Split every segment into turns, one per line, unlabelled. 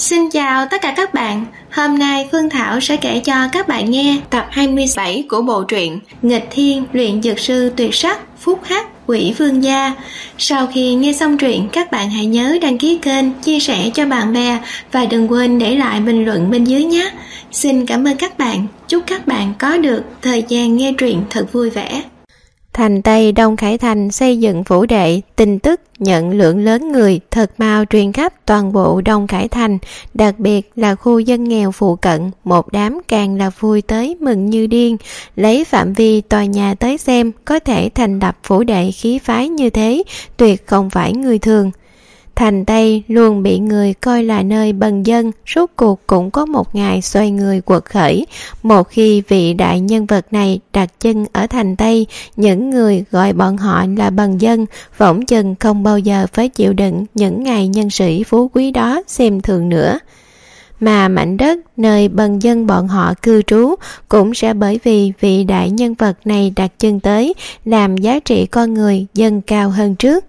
Xin chào tất cả các bạn. Hôm nay Phương Thảo sẽ kể cho các bạn nghe tập 27 của bộ truyện Nghịch Thiên Luyện Dược Sư Tuyệt Sắc Phúc Hắc Quỷ Vương Gia. Sau khi nghe xong truyện, các bạn hãy nhớ đăng ký kênh, chia sẻ cho bạn bè và đừng quên để lại bình luận bên dưới nhé. Xin cảm ơn các bạn. Chúc các bạn có được thời gian nghe truyện thật vui vẻ.
Thành Tây Đông Khải Thành xây dựng phủ đệ, tin tức nhận lượng lớn người thật mau truyền khắp toàn bộ Đông Khải Thành, đặc biệt là khu dân nghèo phụ cận, một đám càng là vui tới mừng như điên, lấy phạm vi tòa nhà tới xem, có thể thành lập phủ đệ khí phái như thế, tuyệt không phải người thường. Thành Tây luôn bị người coi là nơi bần dân, rốt cuộc cũng có một ngày xoay người quật khởi. Một khi vị đại nhân vật này đặt chân ở Thành Tây, những người gọi bọn họ là bần dân phỏng chừng không bao giờ phải chịu đựng những ngày nhân sĩ phú quý đó xem thường nữa. Mà mảnh đất nơi bần dân bọn họ cư trú cũng sẽ bởi vì vị đại nhân vật này đặt chân tới, làm giá trị con người dâng cao hơn trước.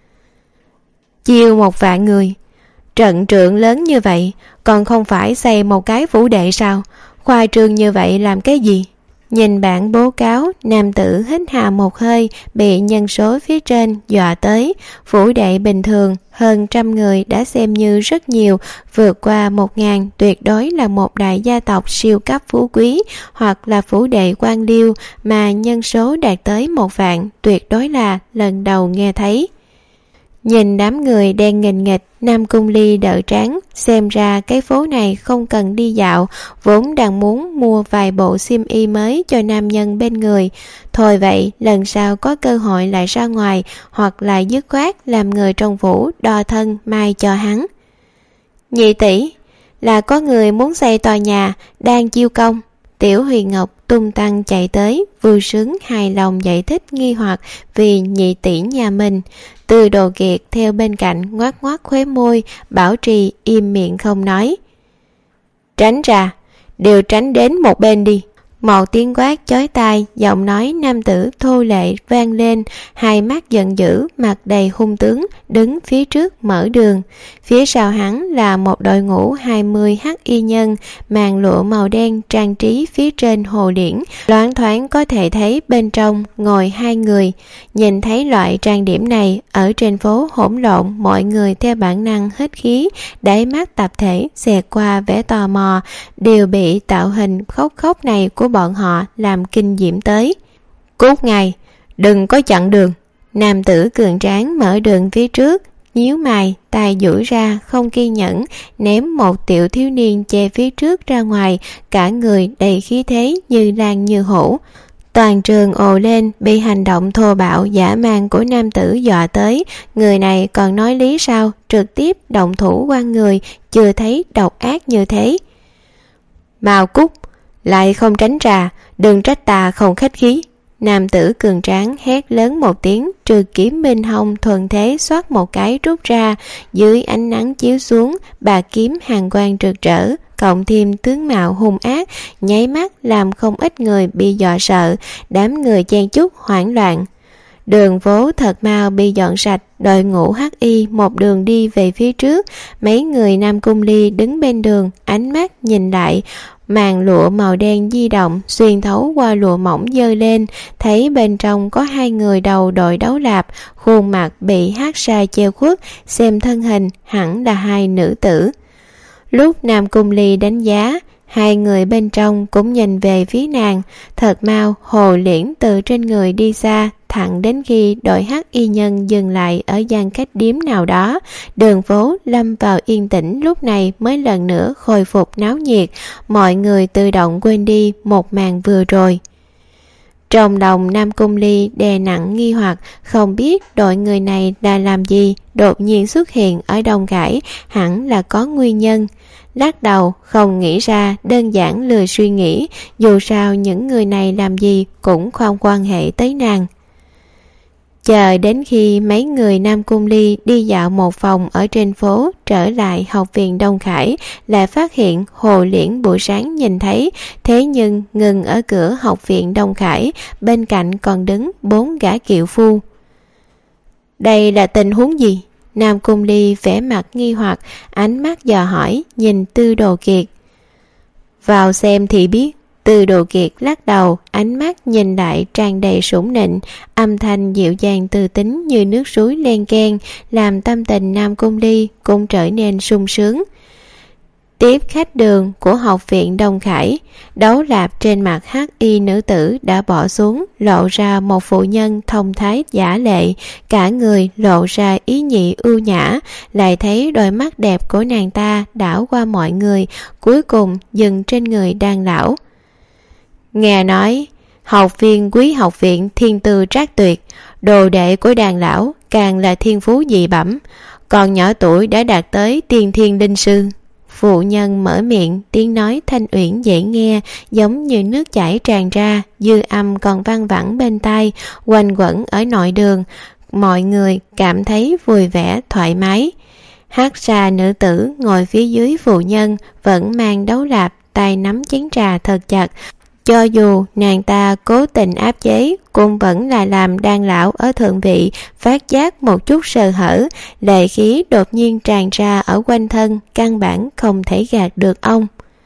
Chiêu 1.000.000 người, trận trượng lớn như vậy, còn không phải xây một cái phủ đệ sao? Khoa trương như vậy làm cái gì? Nhìn bảng báo cáo, nam tử hít hà một hơi, bị nhân số phía trên dọa tới. Phủ đệ bình thường hơn 100 người đã xem như rất nhiều, vượt qua 1.000 tuyệt đối là một đại gia tộc siêu cấp phú quý, hoặc là phủ đệ quan liêu, mà nhân số đạt tới 1.000.000 tuyệt đối là lần đầu nghe thấy. Nhìn đám người đen nghình nghịch, Nam Cung Ly đỡ trán, xem ra cái phố này không cần đi dạo, vốn đang muốn mua vài bộ xiêm y mới cho nam nhân bên người. Thôi vậy, lần sau có cơ hội lại ra ngoài, hoặc là dứt khoát làm người trong phủ đo thân mai cho hắn. Nhị tỷ, là có người muốn xây tòa nhà, đang chiêu công. Tiểu Huyền Ngọc tung tăng chạy tới, vui sướng hài lòng giải thích nghi hoặc vì nhị tỷ nhà mình. Từ Đồ Kiệt theo bên cạnh ngoác ngoác khóe môi, bảo trì im miệng không nói. Tránh ra, đều tránh đến một bên đi. Một tiếng quát chói tai, giọng nói nam tử thô lệ vang lên, hai mắt giận dữ, mặt đầy hung tướng, đứng phía trước mở đường. Phía sau hắn là một đội ngũ 20 hắc y nhân, màn lụa màu đen trang trí phía trên hồ điển, loáng thoáng có thể thấy bên trong ngồi hai người. Nhìn thấy loại trang điểm này, ở trên phố hỗn lộn, mọi người theo bản năng hít khí, đáy mắt tập thể xẹt qua vẻ tò mò, đều bị tạo hình khóc khóc này của bọn họ làm kinh diễm tới. Cút ngay, đừng có chặn đường. Nam tử cường tráng mở đường phía trước, nhíu mày, tay duỗi ra không kiên nhẫn, ném một tiểu thiếu niên che phía trước ra ngoài, cả người đầy khí thế như lan như hổ. Toàn trường ồ lên, bị hành động thô bạo dã man của nam tử dọa tới. Người này còn nói lý sao, trực tiếp động thủ quăng người, chưa thấy độc ác như thế. Mau cút, lại không tránh ra, đừng trách ta không khách khí. Nam tử cường tráng hét lớn một tiếng, trừ kiếm bên hông thuần thế xoát một cái rút ra, dưới ánh nắng chiếu xuống, bà kiếm hàn quang rực rỡ, cộng thêm tướng mạo hung ác, nháy mắt làm không ít người bị dọa sợ, đám người chen chúc hoảng loạn. Đường phố thật mau bị dọn sạch, đội ngũ hắc y một đường đi về phía trước, mấy người Nam Cung Ly đứng bên đường, ánh mắt nhìn lại, màn lụa màu đen di động xuyên thấu qua lụa mỏng dơ lên, thấy bên trong có hai người đầu đội đấu lạp, khuôn mặt bị hắc sa che khuất, xem thân hình hẳn là hai nữ tử. Lúc Nam Cung Ly đánh giá, hai người bên trong cũng nhìn về phía nàng. Thật mau hồ liễn từ trên người đi xa, thẳng đến khi đội hắc y nhân dừng lại ở gian khách điếm nào đó, đường phố lâm vào yên tĩnh, lúc này mới lần nữa khôi phục náo nhiệt, mọi người tự động quên đi một màn vừa rồi. Trong lòng Nam Cung Ly đè nặng nghi hoặc, không biết đội người này đã làm gì, đột nhiên xuất hiện ở Đông Khải, hẳn là có nguyên nhân. Lắc đầu không nghĩ ra, đơn giản lười suy nghĩ, dù sao những người này làm gì cũng không quan hệ tới nàng. Chờ đến khi mấy người Nam Cung Ly đi dạo một vòng ở trên phố, trở lại học viện Đông Khải, lại phát hiện Hồ Liễn buổi sáng nhìn thấy, thế nhưng ngừng ở cửa học viện Đông Khải, bên cạnh còn đứng 4 gã kiệu phu. Đây là tình huống gì? Nam Cung Ly vẻ mặt nghi hoặc, ánh mắt dò hỏi nhìn Tư Đồ Kiệt. Vào xem thì biết. Tư Đồ Kiệt lắc đầu, ánh mắt nhìn lại tràn đầy sủng nịnh, âm thanh dịu dàng từ tính như nước suối len keng, làm tâm tình Nam Cung Ly cũng trở nên sung sướng. Tiếp khách đường của học viện Đông Khải, Đấu Lạp trên mặt hắc y nữ tử đã bỏ xuống, lộ ra một phụ nhân thông thái giả lệ, cả người lộ ra ý nhị ưu nhã, lại thấy đôi mắt đẹp của nàng ta đảo qua mọi người, cuối cùng dừng trên người Đan lão. Nghe nói học viên quý học viện thiên tư trác tuyệt, đồ đệ của Đan lão càng là thiên phú dị bẩm, còn nhỏ tuổi đã đạt tới tiên thiên linh sư. Phụ nhân mở miệng, tiếng nói thanh uyển dễ nghe, giống như nước chảy tràn ra, dư âm còn văng vẳng bên tai, quanh quẩn ở nội đường. Mọi người cảm thấy vui vẻ thoải mái. Hắc sa nữ tử ngồi phía dưới phụ nhân vẫn mang Đấu Lạp, tay nắm chén trà thật chặt. Cho dù nàng ta cố tình áp chế, cũng vẫn là làm Đan lão ở thượng vị phát giác một chút sơ hở, lệ khí đột nhiên tràn ra ở quanh thân, căn bản không thể gạt được ông.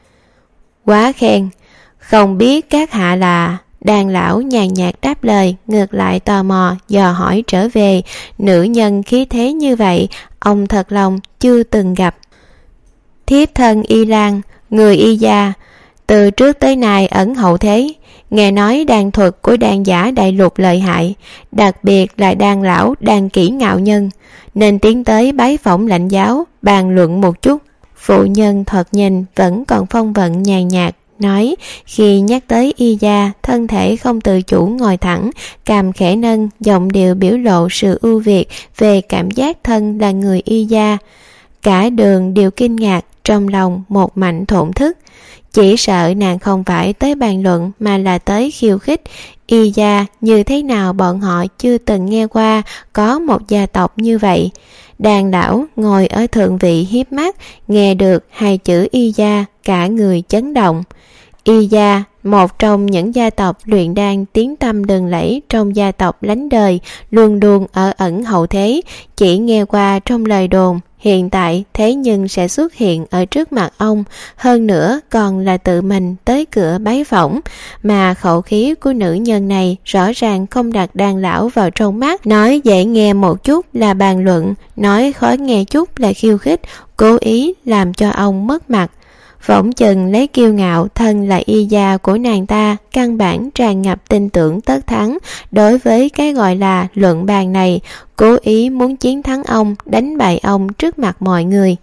Quá khen, không biết các hạ là... Đan lão nhàn nhạt đáp lời, ngược lại tò mò dò hỏi trở về. Nữ nhân khí thế như vậy, ông thật lòng chưa từng gặp. Thiếp thân Y Lan, người Y gia, từ trước tới nay ẩn hậu thế, nghe nói đan thuật của đan giả đại lục lợi hại, đặc biệt là đan lão đan kỹ ngạo nhân, nên tiến tới bái phỏng lãnh giáo, bàn luận một chút. Phụ nhân thoạt nhìn vẫn còn phong vận nhàn nhạt, nói khi nhắc tới Y gia, thân thể không tự chủ ngồi thẳng, cằm khẽ nâng, giọng điệu biểu lộ sự ưu việt về cảm giác thân là người Y gia. Cả đường đều kinh ngạc, trong lòng một mảnh thổn thức. Chỉ sợ nàng không phải tới bàn luận mà là tới khiêu khích. Y gia như thế nào bọn họ chưa từng nghe qua có một gia tộc như vậy. Đàn lão ngồi ở thượng vị hiếp mắt, nghe được hai chữ Y gia, cả người chấn động. Y gia, một trong những gia tộc luyện đan tiếng tăm lừng lẫy trong gia tộc lánh đời, luôn luôn ở ẩn hậu thế, chỉ nghe qua trong lời đồn. Hiện tại thế nhưng sẽ xuất hiện ở trước mặt ông, hơn nữa còn là tự mình tới cửa bái phỏng, mà khẩu khí của nữ nhân này rõ ràng không đặt Đan lão vào trong mắt, nói dễ nghe một chút là bàn luận, nói khó nghe chút là khiêu khích, cố ý làm cho ông mất mặt. Phỏng chừng lấy kiêu ngạo thân là Y gia của nàng ta, căn bản tràn ngập tin tưởng tất thắng đối với cái gọi là luận bàn này, cố ý muốn chiến thắng ông, đánh bại ông trước mặt mọi người.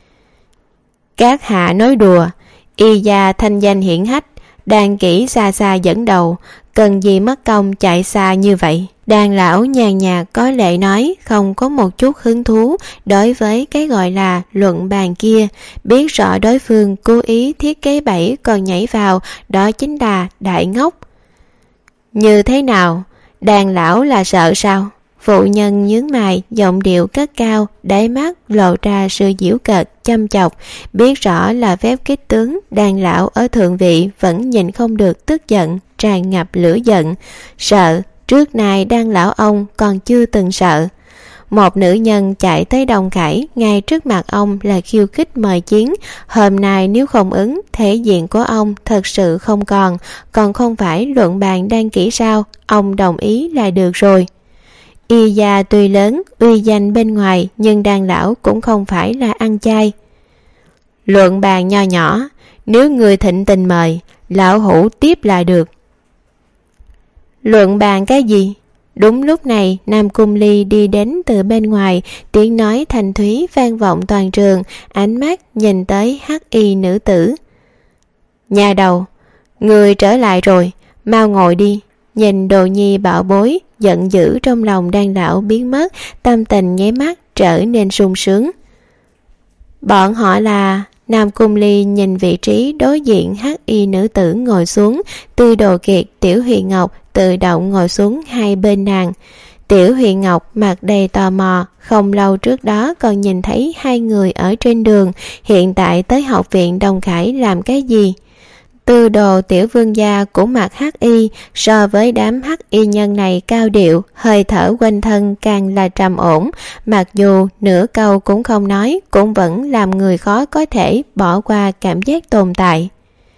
Các hạ nói đùa, Y gia thanh danh hiển hách, đan kỹ xa xa dẫn đầu, cần gì mất công chạy xa như vậy. Đan lão nhàn nhạt có lệ nói, không có một chút hứng thú đối với cái gọi là luận bàn kia, biết rõ đối phương cố ý thiết kế bẫy còn nhảy vào, đó chính là đại ngốc. Như thế nào? Đan lão là sợ sao? Phụ nhân nhướng mày, giọng điệu cất cao, đáy mắt lộ ra sự giễu cợt, chăm chọc, biết rõ là phép kích tướng. Đan lão ở thượng vị vẫn nhìn không được tức giận, tràn ngập lửa giận, sợ. Trước nay Đan lão ông còn chưa từng sợ. Một nữ nhân chạy tới Đông Khải, ngay trước mặt ông là khiêu khích mời chiến. Hôm nay nếu không ứng, thể diện của ông thật sự không còn không phải luận bàn đan kỹ sao? Ông đồng ý là được rồi. Y gia tuy lớn, uy danh bên ngoài, nhưng Đan lão cũng không phải là ăn chay. Luận bàn nho nhỏ, nếu người thịnh tình mời, lão hủ tiếp là được. Luận bàn cái gì? Đúng lúc này, Nam Cung Ly đi đến từ bên ngoài, tiếng nói thanh thúy vang vọng toàn trường, ánh mắt nhìn tới hắc y nữ tử. Nhà đầu, người trở lại rồi, mau ngồi đi. Nhìn đồ nhi bảo bối, giận dữ trong lòng Đan lão biến mất, tâm tình nháy mắt trở nên sung sướng. Bọn họ là... Nam Cung Ly nhìn vị trí đối diện hắc y nữ tử ngồi xuống, Tư Đồ Kiệt, Tiểu Huyền Ngọc tự động ngồi xuống hai bên nàng. Tiểu Huyền Ngọc mặt đầy tò mò, không lâu trước đó còn nhìn thấy hai người ở trên đường, hiện tại tới học viện Đông Khải làm cái gì? Tư đồ tiểu vương gia cũng mặc hắc y, so với đám hắc y nhân này cao điệu, hơi thở quanh thân càng là trầm ổn, mặc dù nửa câu cũng không nói, cũng vẫn làm người khó có thể bỏ qua cảm giác tồn tại.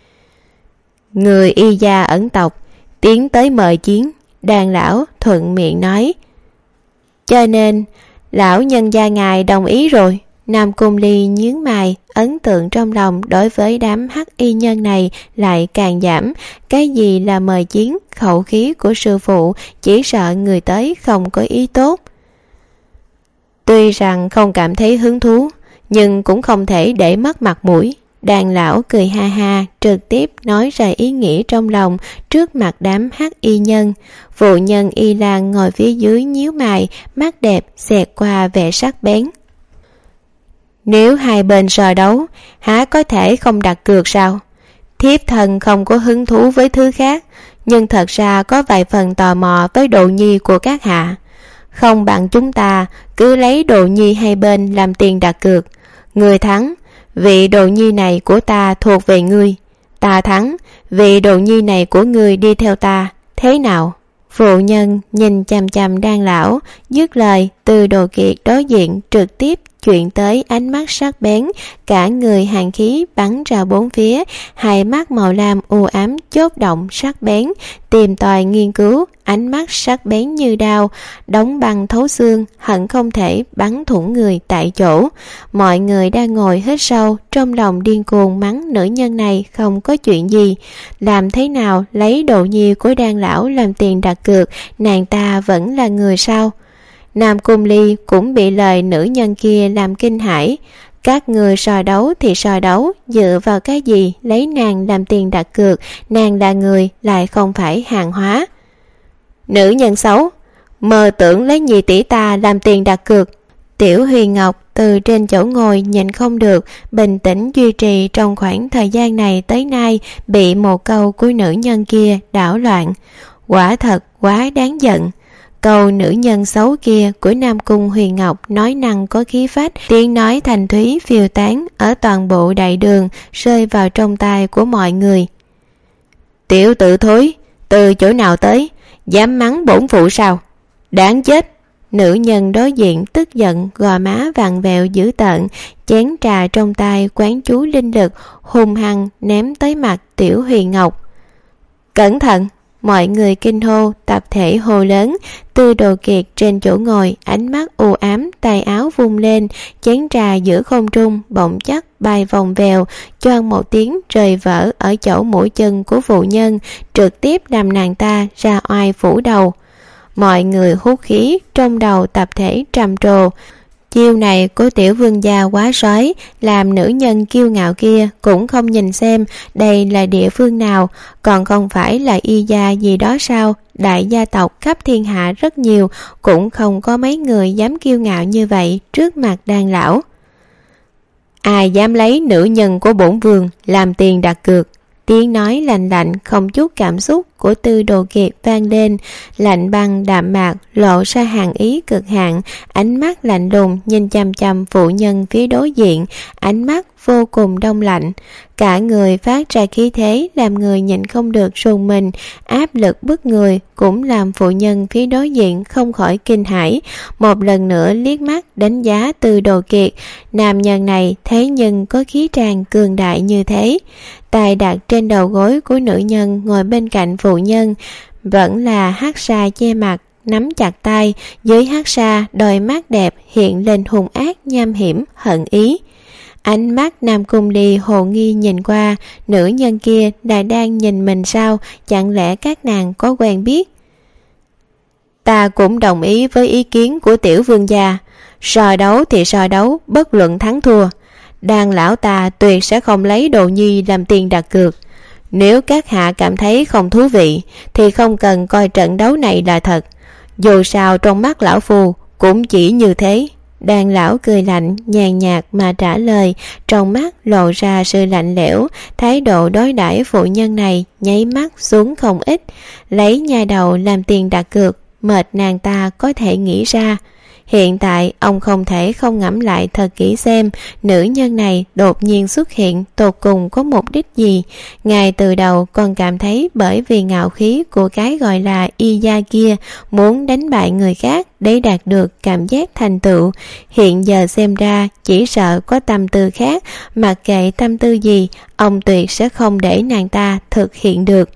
Người y gia ẩn tộc tiến tới mời chiến, Đan lão thuận miệng nói. Cho nên lão nhân gia ngài đồng ý rồi. Nam Cung Ly nhướng mày, ấn tượng trong lòng đối với đám hắc y nhân này lại càng giảm. Cái gì là mời chiến, khẩu khí của sư phụ chỉ sợ người tới không có ý tốt. Tuy rằng không cảm thấy hứng thú, nhưng cũng không thể để mất mặt mũi. Đàn lão cười ha ha, trực tiếp nói ra ý nghĩ trong lòng trước mặt đám hắc y nhân. Phụ nhân Y Lan ngồi phía dưới nhíu mày, mắt đẹp xẹt qua vẻ sắc bén. Nếu hai bên so đấu, há có thể không đặt cược sao? Thiếp thần không có hứng thú với thứ khác, nhưng thật ra có vài phần tò mò với đồ nhi của các hạ. Không bằng chúng ta cứ lấy đồ nhi hai bên làm tiền đặt cược. Người thắng, vị đồ nhi này của ta thuộc về ngươi. Ta thắng, vị đồ nhi này của ngươi đi theo ta. Thế nào? Phụ nhân nhìn chằm chằm Đan lão, dứt lời, Từ Đồ Kiệt đối diện trực tiếp chuyển tới ánh mắt sắc bén, cả người hàn khí bắn ra bốn phía, hai mắt màu lam u ám chốt động sắc bén, tìm tòi nghiên cứu, ánh mắt sắc bén như đao, đóng băng thấu xương, hận không thể bắn thủng người tại chỗ. Mọi người đang ngồi hít sâu, trong lòng điên cuồng mắng nữ nhân này không có chuyện gì. Làm thế nào lấy đồ nhi của Đan lão làm tiền đặt cược, nàng ta vẫn là người sao? Nam Cung Ly cũng bị lời nữ nhân kia làm kinh hãi. Các người so đấu thì so đấu, dựa vào cái gì lấy nàng làm tiền đặt cược? Nàng là người, lại không phải hàng hóa. Nữ nhân xấu, mơ tưởng lấy nhị tỷ ta làm tiền đặt cược. Tiểu Huyền Ngọc từ trên chỗ ngồi nhìn không được, bình tĩnh duy trì trong khoảng thời gian này tới nay, bị một câu của nữ nhân kia đảo loạn. Quả thật quá đáng giận. Câu nữ nhân xấu kia của Nam Cung Huyền Ngọc nói năng có khí phách, tiếng nói thành thúy phiêu tán ở toàn bộ đại đường, rơi vào trong tai của mọi người. Tiểu tử thối, từ chỗ nào tới, dám mắng bổn phụ sao? Đáng chết! Nữ nhân đối diện tức giận, gò má vặn vẹo dữ tợn, chén trà trong tay quán chú linh lực, hung hăng ném tới mặt Tiểu Huyền Ngọc. Cẩn thận! Mọi người kinh hô, tập thể hô lớn. Tư Đồ Kiệt trên chỗ ngồi, ánh mắt u ám, tay áo vung lên, chén trà giữa không trung bỗng chốc bay vòng vèo, choang một tiếng rơi vỡ ở chỗ mũi chân của phụ nhân, trực tiếp làm nàng ta ra oai phủ đầu. Mọi người hút khí, trong đầu tập thể trầm trồ. Chiêu này của tiểu vương gia quá sói, làm nữ nhân kiêu ngạo kia cũng không nhìn xem đây là địa phương nào, còn không phải là y gia gì đó sao? Đại gia tộc khắp thiên hạ rất nhiều, cũng không có mấy người dám kiêu ngạo như vậy trước mặt Đan lão. Ai dám lấy nữ nhân của bổn vương làm tiền đặt cược? Tiếng nói lạnh lạnh không chút cảm xúc của Tư Đồ Kiệt vang lên, lạnh băng đạm mạc, lộ ra hàn ý cực hạn, ánh mắt lạnh lùng nhìn chằm chằm phụ nhân phía đối diện, ánh mắt vô cùng đông lạnh. Cả người phát ra khí thế làm người nhìn không được rùng mình, áp lực bức người cũng làm phụ nhân phía đối diện không khỏi kinh hãi. Một lần nữa liếc mắt đánh giá Tư Đồ Kiệt, nam nhân này thế nhưng có khí tràng cường đại như thế. Tay đặt trên đầu gối của nữ nhân ngồi bên cạnh phụ nhân, vẫn là hắc sa che mặt, nắm chặt tay, dưới hắc sa đôi mắt đẹp hiện lên hung ác nham hiểm hận ý. Ánh mắt Nam Cung Ly hồ nghi nhìn qua, nữ nhân kia là đang nhìn mình sao? Chẳng lẽ các nàng có quen biết? Ta cũng đồng ý với ý kiến của tiểu vương gia, so đấu thì so đấu, bất luận thắng thua. Đan lão ta tuyệt sẽ không lấy đồ nhi làm tiền đặt cược. Nếu các hạ cảm thấy không thú vị thì không cần coi trận đấu này là thật. Dù sao trong mắt lão phu cũng chỉ như thế. Đan lão cười lạnh nhàn nhạt mà trả lời, trong mắt lộ ra sự lạnh lẽo. Thái độ đối đãi phụ nhân này nháy mắt xuống không ít. Lấy nha đầu làm tiền đặt cược, mệt nàng ta có thể nghĩ ra. Hiện tại ông không thể không ngẫm lại thật kỹ xem nữ nhân này đột nhiên xuất hiện tột cùng có mục đích gì. Ngay từ đầu còn cảm thấy bởi vì ngạo khí của cái gọi là y gia kia muốn đánh bại người khác để đạt được cảm giác thành tựu. Hiện giờ xem ra chỉ sợ có tâm tư khác, mặc kệ tâm tư gì, ông tuyệt sẽ không để nàng ta thực hiện được.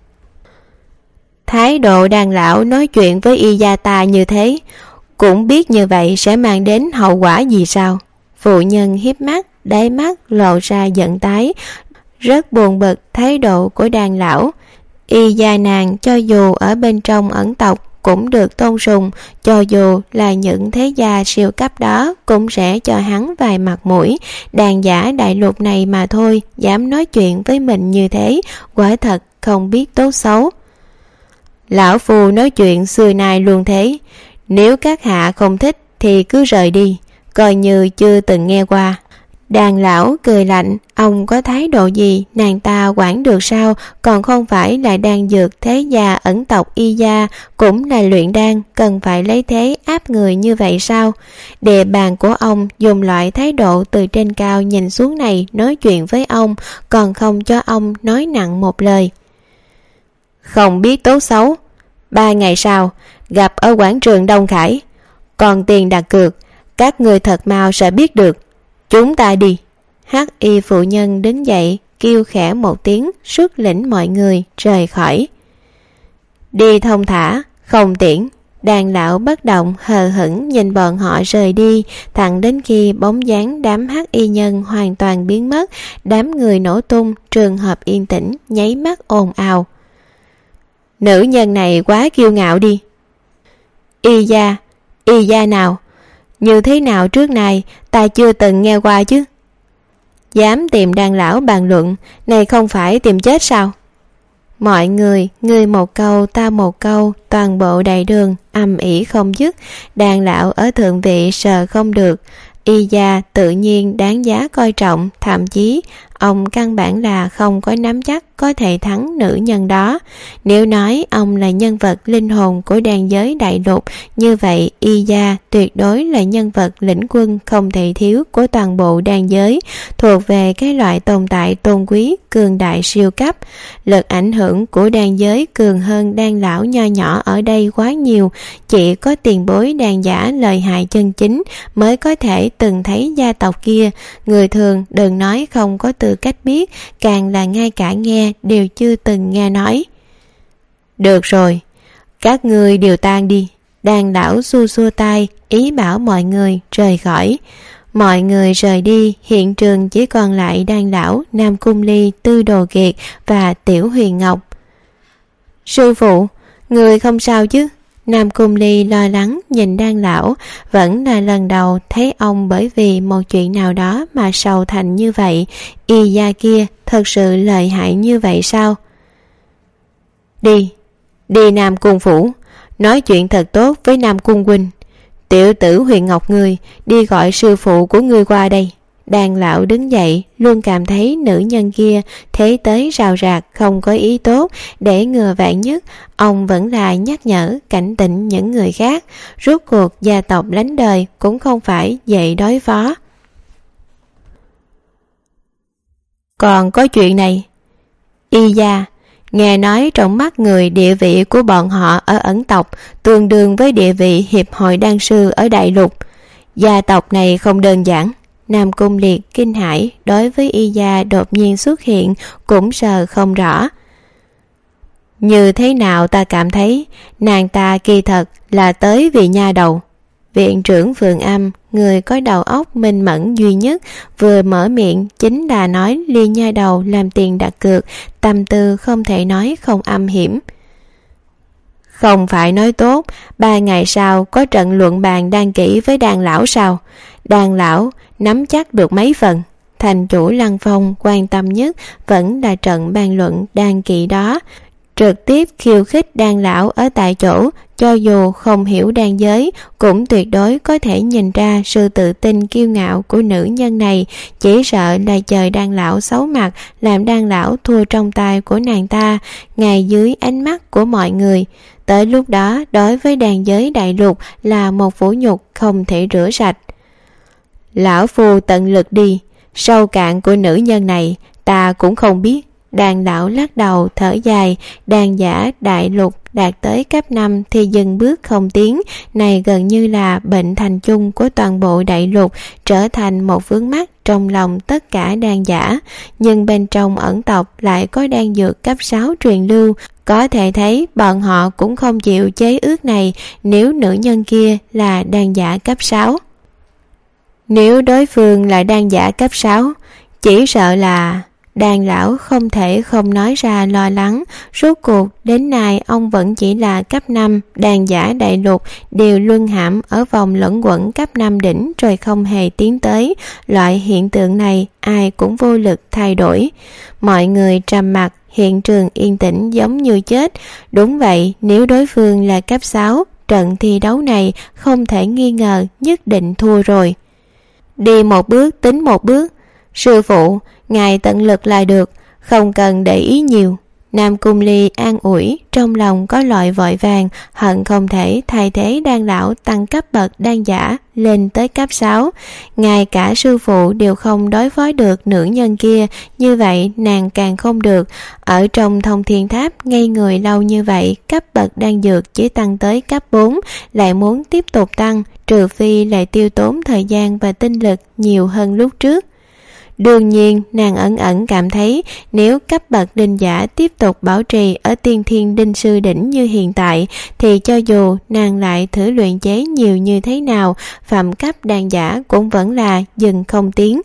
Thái độ đàn lão nói chuyện với y gia ta như thế, cũng biết như vậy sẽ mang đến hậu quả gì sao? Phụ nhân hiếp mắt, đáy mắt lộ ra giận tái, rất buồn bực thái độ của đàn lão. Y gia nàng cho dù ở bên trong ẩn tộc cũng được tôn sùng, cho dù là những thế gia siêu cấp đó cũng sẽ cho hắn vài mặt mũi. Đàn giả đại lục này mà thôi, dám nói chuyện với mình như thế, quả thật không biết tốt xấu. Lão phu nói chuyện xưa nay luôn thế, nếu các hạ không thích thì cứ rời đi, coi như chưa từng nghe qua. Đàn lão cười lạnh, ông có thái độ gì nàng ta quản được sao, còn không phải là đan dược thế gia ẩn tộc y gia, cũng là luyện đan, cần phải lấy thế áp người như vậy sao? Địa bàn của ông dùng loại thái độ từ trên cao nhìn xuống này nói chuyện với ông, còn không cho ông nói nặng một lời. Không biết tốt xấu. 3 ngày sau gặp ở quảng trường Đông Khải, còn tiền đặt cược các người thật mau sẽ biết được. Chúng ta đi. Hắc y phụ nhân đứng dậy kêu khẽ một tiếng, xuất lĩnh mọi người rời khỏi. Đi thông thả, không tiễn. Đàn lão bất động hờ hững nhìn bọn họ rời đi, thẳng đến khi bóng dáng đám hắc y nhân hoàn toàn biến mất, đám người nổ tung, trường hợp yên tĩnh nháy mắt ồn ào. Nữ nhân này quá kiêu ngạo đi. Y gia nào? Như thế nào trước này ta chưa từng nghe qua chứ. Dám tìm đàn lão bàn luận, này không phải tìm chết sao? Mọi người, ngươi một câu ta một câu, toàn bộ đại đường ầm ĩ không dứt. Đàn lão ở thượng vị sợ không được, y gia tự nhiên đáng giá coi trọng, thậm chí ông căn bản là không có nắm chắc có thể thắng nữ nhân đó. Nếu nói ông là nhân vật linh hồn của đàn giới đại lục, như vậy y gia tuyệt đối là nhân vật lĩnh quân không thể thiếu của toàn bộ đàn giới, thuộc về cái loại tồn tại tôn quý, cường đại siêu cấp. Lực ảnh hưởng của đàn giới cường hơn đàn lão nho nhỏ ở đây quá nhiều, chỉ có tiền bối đàn giả lợi hại chân chính mới có thể từng thấy gia tộc kia, người thường đừng nói không có tư cách biết, càng là ngay cả nghe đều chưa từng nghe nói. Được rồi, các ngươi đều tan đi. Đàn lão xua xua tay, ý bảo mọi người rời khỏi. Mọi người rời đi, hiện trường chỉ còn lại đàn lão, Nam Cung Ly, Tư Đồ Kiệt và Tiểu Huyền Ngọc. Sư phụ, người không sao chứ? Nam Cung Ly lo lắng nhìn đàn lão, vẫn là lần đầu thấy ông bởi vì một chuyện nào đó mà sầu thành như vậy. Y gia kia thật sự lợi hại như vậy sao? Đi Nam Cung phủ, nói chuyện thật tốt với Nam Cung huynh. Tiểu tử Huyền Ngọc ngươi, đi gọi sư phụ của ngươi qua đây. Đàn lão đứng dậy, luôn cảm thấy nữ nhân kia thế tới rào rạc không có ý tốt, để ngừa vạn nhất, ông vẫn là nhắc nhở cảnh tỉnh những người khác. Rốt cuộc gia tộc lánh đời cũng không phải dễ đối phó. Còn có chuyện này, y gia, nghe nói trong mắt người địa vị của bọn họ ở ẩn tộc tương đương với địa vị hiệp hội đan sư ở đại lục. Gia tộc này không đơn giản. Nam Cung Liệt kinh hãi, đối với y gia đột nhiên xuất hiện cũng sợ không rõ. Như thế nào ta cảm thấy nàng ta kỳ thật là tới vì nha đầu. Viện trưởng Phượng Âm, người có đầu óc minh mẫn duy nhất, vừa mở miệng chính là nói Ly nha đầu làm tiền đặt cược, tâm tư không thể nói không âm hiểm. Không phải nói tốt 3 ngày sau có trận luận bàn đan kỹ với đàn lão sao? Đàn lão nắm chắc được mấy phần. Thành chủ Lăng Phong quan tâm nhất vẫn là trận bàn luận đan kỵ đó. trực tiếp khiêu khích đan lão ở tại chỗ. Cho dù không hiểu đan giới, cũng tuyệt đối có thể nhìn ra sự tự tin kiêu ngạo của nữ nhân này. Chỉ sợ là chờ đan lão xấu mặt, làm đan lão thua trong tay của nàng ta, ngay dưới ánh mắt của mọi người. Tới lúc đó, đối với đan giới đại lục là một vũ nhục không thể rửa sạch. Lão phu tận lực đi, sâu cạn của nữ nhân này ta cũng không biết. Đàn lão lắc đầu thở dài. Đàn giả đại lục đạt tới cấp 5 thì dừng bước không tiến. Này gần như là bệnh thành chung của toàn bộ đại lục, trở thành một vướng mắc trong lòng tất cả đàn giả. Nhưng bên trong ẩn tộc lại có đan dược cấp 6 truyền lưu. Có thể thấy bọn họ cũng không chịu chế ước này nếu nữ nhân kia là đan giả cấp 6. Nếu đối phương là đan giả cấp 6, chỉ sợ là... Đàn lão không thể không nói ra lo lắng. Rốt cuộc đến nay ông vẫn chỉ là cấp 5. Đàn giả đại lục đều luân hãm ở vòng luẩn quẩn cấp 5 đỉnh rồi không hề tiến tới. Loại hiện tượng này ai cũng vô lực thay đổi. Mọi người trầm mặc, hiện trường yên tĩnh giống như chết. Đúng vậy, nếu đối phương là cấp 6, trận thi đấu này không thể nghi ngờ nhất định thua rồi. Đi một bước tính một bước. Sư phụ, ngài tận lực là được, không cần để ý nhiều. Nam Cung Ly an ủi, trong lòng có loại vội vàng, hận không thể thay thế đan lão tăng cấp bậc đan giả lên tới cấp 6. Ngay cả sư phụ đều không đối phó được nữ nhân kia, như vậy nàng càng không được. Ở trong Thông Thiên Tháp ngây người lâu như vậy, cấp bậc đan dược chỉ tăng tới cấp 4, lại muốn tiếp tục tăng, trừ phi lại tiêu tốn thời gian và tinh lực nhiều hơn lúc trước. Đương nhiên, nàng ẩn ẩn cảm thấy nếu cấp bậc đinh giả tiếp tục bảo trì ở tiên thiên đinh sư đỉnh như hiện tại, thì cho dù nàng lại thử luyện chế nhiều như thế nào, phẩm cấp đan giả cũng vẫn là dừng không tiến.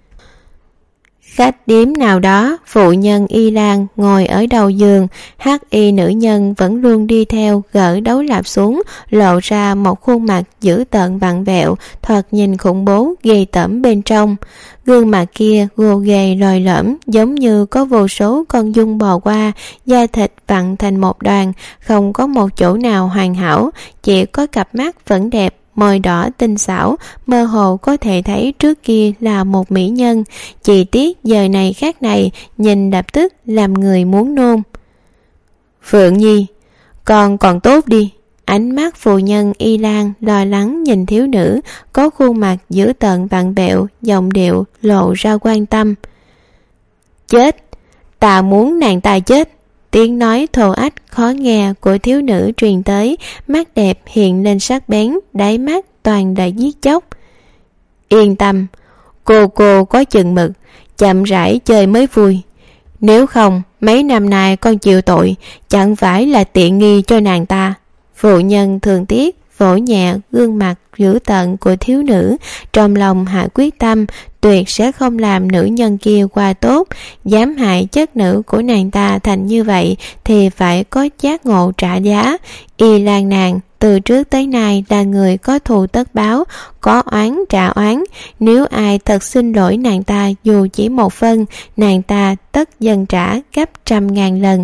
Khách điếm nào đó, phụ nhân Y Lan ngồi ở đầu giường, hắc y nữ nhân vẫn luôn đi theo, gỡ đấu lạp xuống, lộ ra một khuôn mặt dữ tợn vặn vẹo, thoạt nhìn khủng bố ghê tởm bên trong. Gương mặt kia gồ ghề lồi lõm, giống như có vô số con giun bò qua, da thịt vặn thành một đoàn, không có một chỗ nào hoàn hảo, chỉ có cặp mắt vẫn đẹp, môi đỏ tinh xảo, mơ hồ có thể thấy trước kia là một mỹ nhân. Chi tiết giờ này khác này, nhìn lập tức làm người muốn nôn. Phượng Nhi, con còn tốt đi. Ánh mắt phụ nhân Y Lan lo lắng nhìn thiếu nữ có khuôn mặt dữ tợn vặn vẹo, giọng điệu lộ ra quan tâm. Chết, ta muốn nàng ta chết. Tiếng nói thô ách khó nghe của thiếu nữ truyền tới, mắt đẹp hiện lên sắc bén, đáy mắt toàn là giết chóc. Yên tâm, cô có chừng mực, chậm rãi chơi mới vui. Nếu không, mấy năm nay con chịu tội, chẳng phải là tiện nghi cho nàng ta. Phụ nhân thường tiếc vỗ nhẹ gương mặt dữ tợn của thiếu nữ, trong lòng hạ quyết tâm tuyệt sẽ không làm nữ nhân kia qua tốt. Dám hại chất nữ của nàng ta thành như vậy thì phải có giác ngộ trả giá. Y Lan nàng từ trước tới nay là người có thù tất báo, có oán trả oán. Nếu ai thật xin lỗi nàng ta dù chỉ một phân, nàng ta tất dần trả gấp 100.000 lần.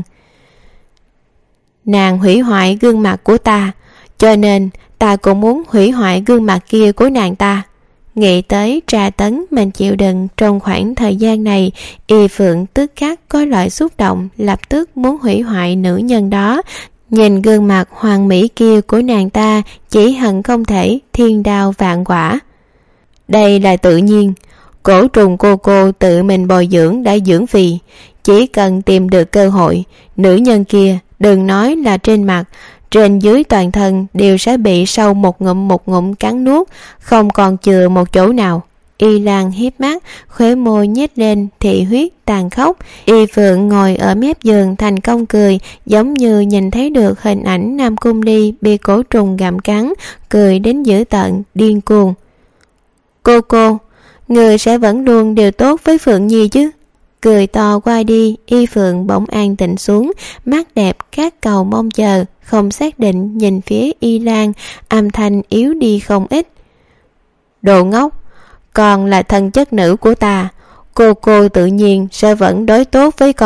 Nàng hủy hoại gương mặt của ta, cho nên ta cũng muốn hủy hoại gương mặt kia của nàng ta. Nghĩ tới tra tấn mình chịu đựng trong khoảng thời gian này, Y Phượng tức khắc có loại xúc động, lập tức muốn hủy hoại nữ nhân đó. Nhìn gương mặt hoàn mỹ kia của nàng ta, chỉ hận không thể thiên đao vạn quả. Đây là tự nhiên, cổ trùng cô tự mình bồi dưỡng đã dưỡng phì. Chỉ cần tìm được cơ hội, nữ nhân kia đừng nói là trên mặt, trên dưới toàn thân đều sẽ bị sâu một ngụm cắn nuốt, không còn chừa một chỗ nào. Y Lan hiếp mắt, khóe môi nhếch lên thị huyết tàn khốc. Y Phượng ngồi ở mép giường thành công cười, giống như nhìn thấy được hình ảnh Nam Cung Ly bị cổ trùng gặm cắn, cười đến dữ tợn điên cuồng. Cô, người sẽ vẫn luôn điều tốt với Phượng Nhi chứ? Cười to qua đi, Y Phượng bỗng an tịnh xuống, mắt đẹp các cầu mong chờ, không xác định nhìn phía Y Lan, âm thanh yếu đi không ít. Đồ ngốc, con là thân chất nữ của ta, cô tự nhiên sẽ vẫn đối tốt với con.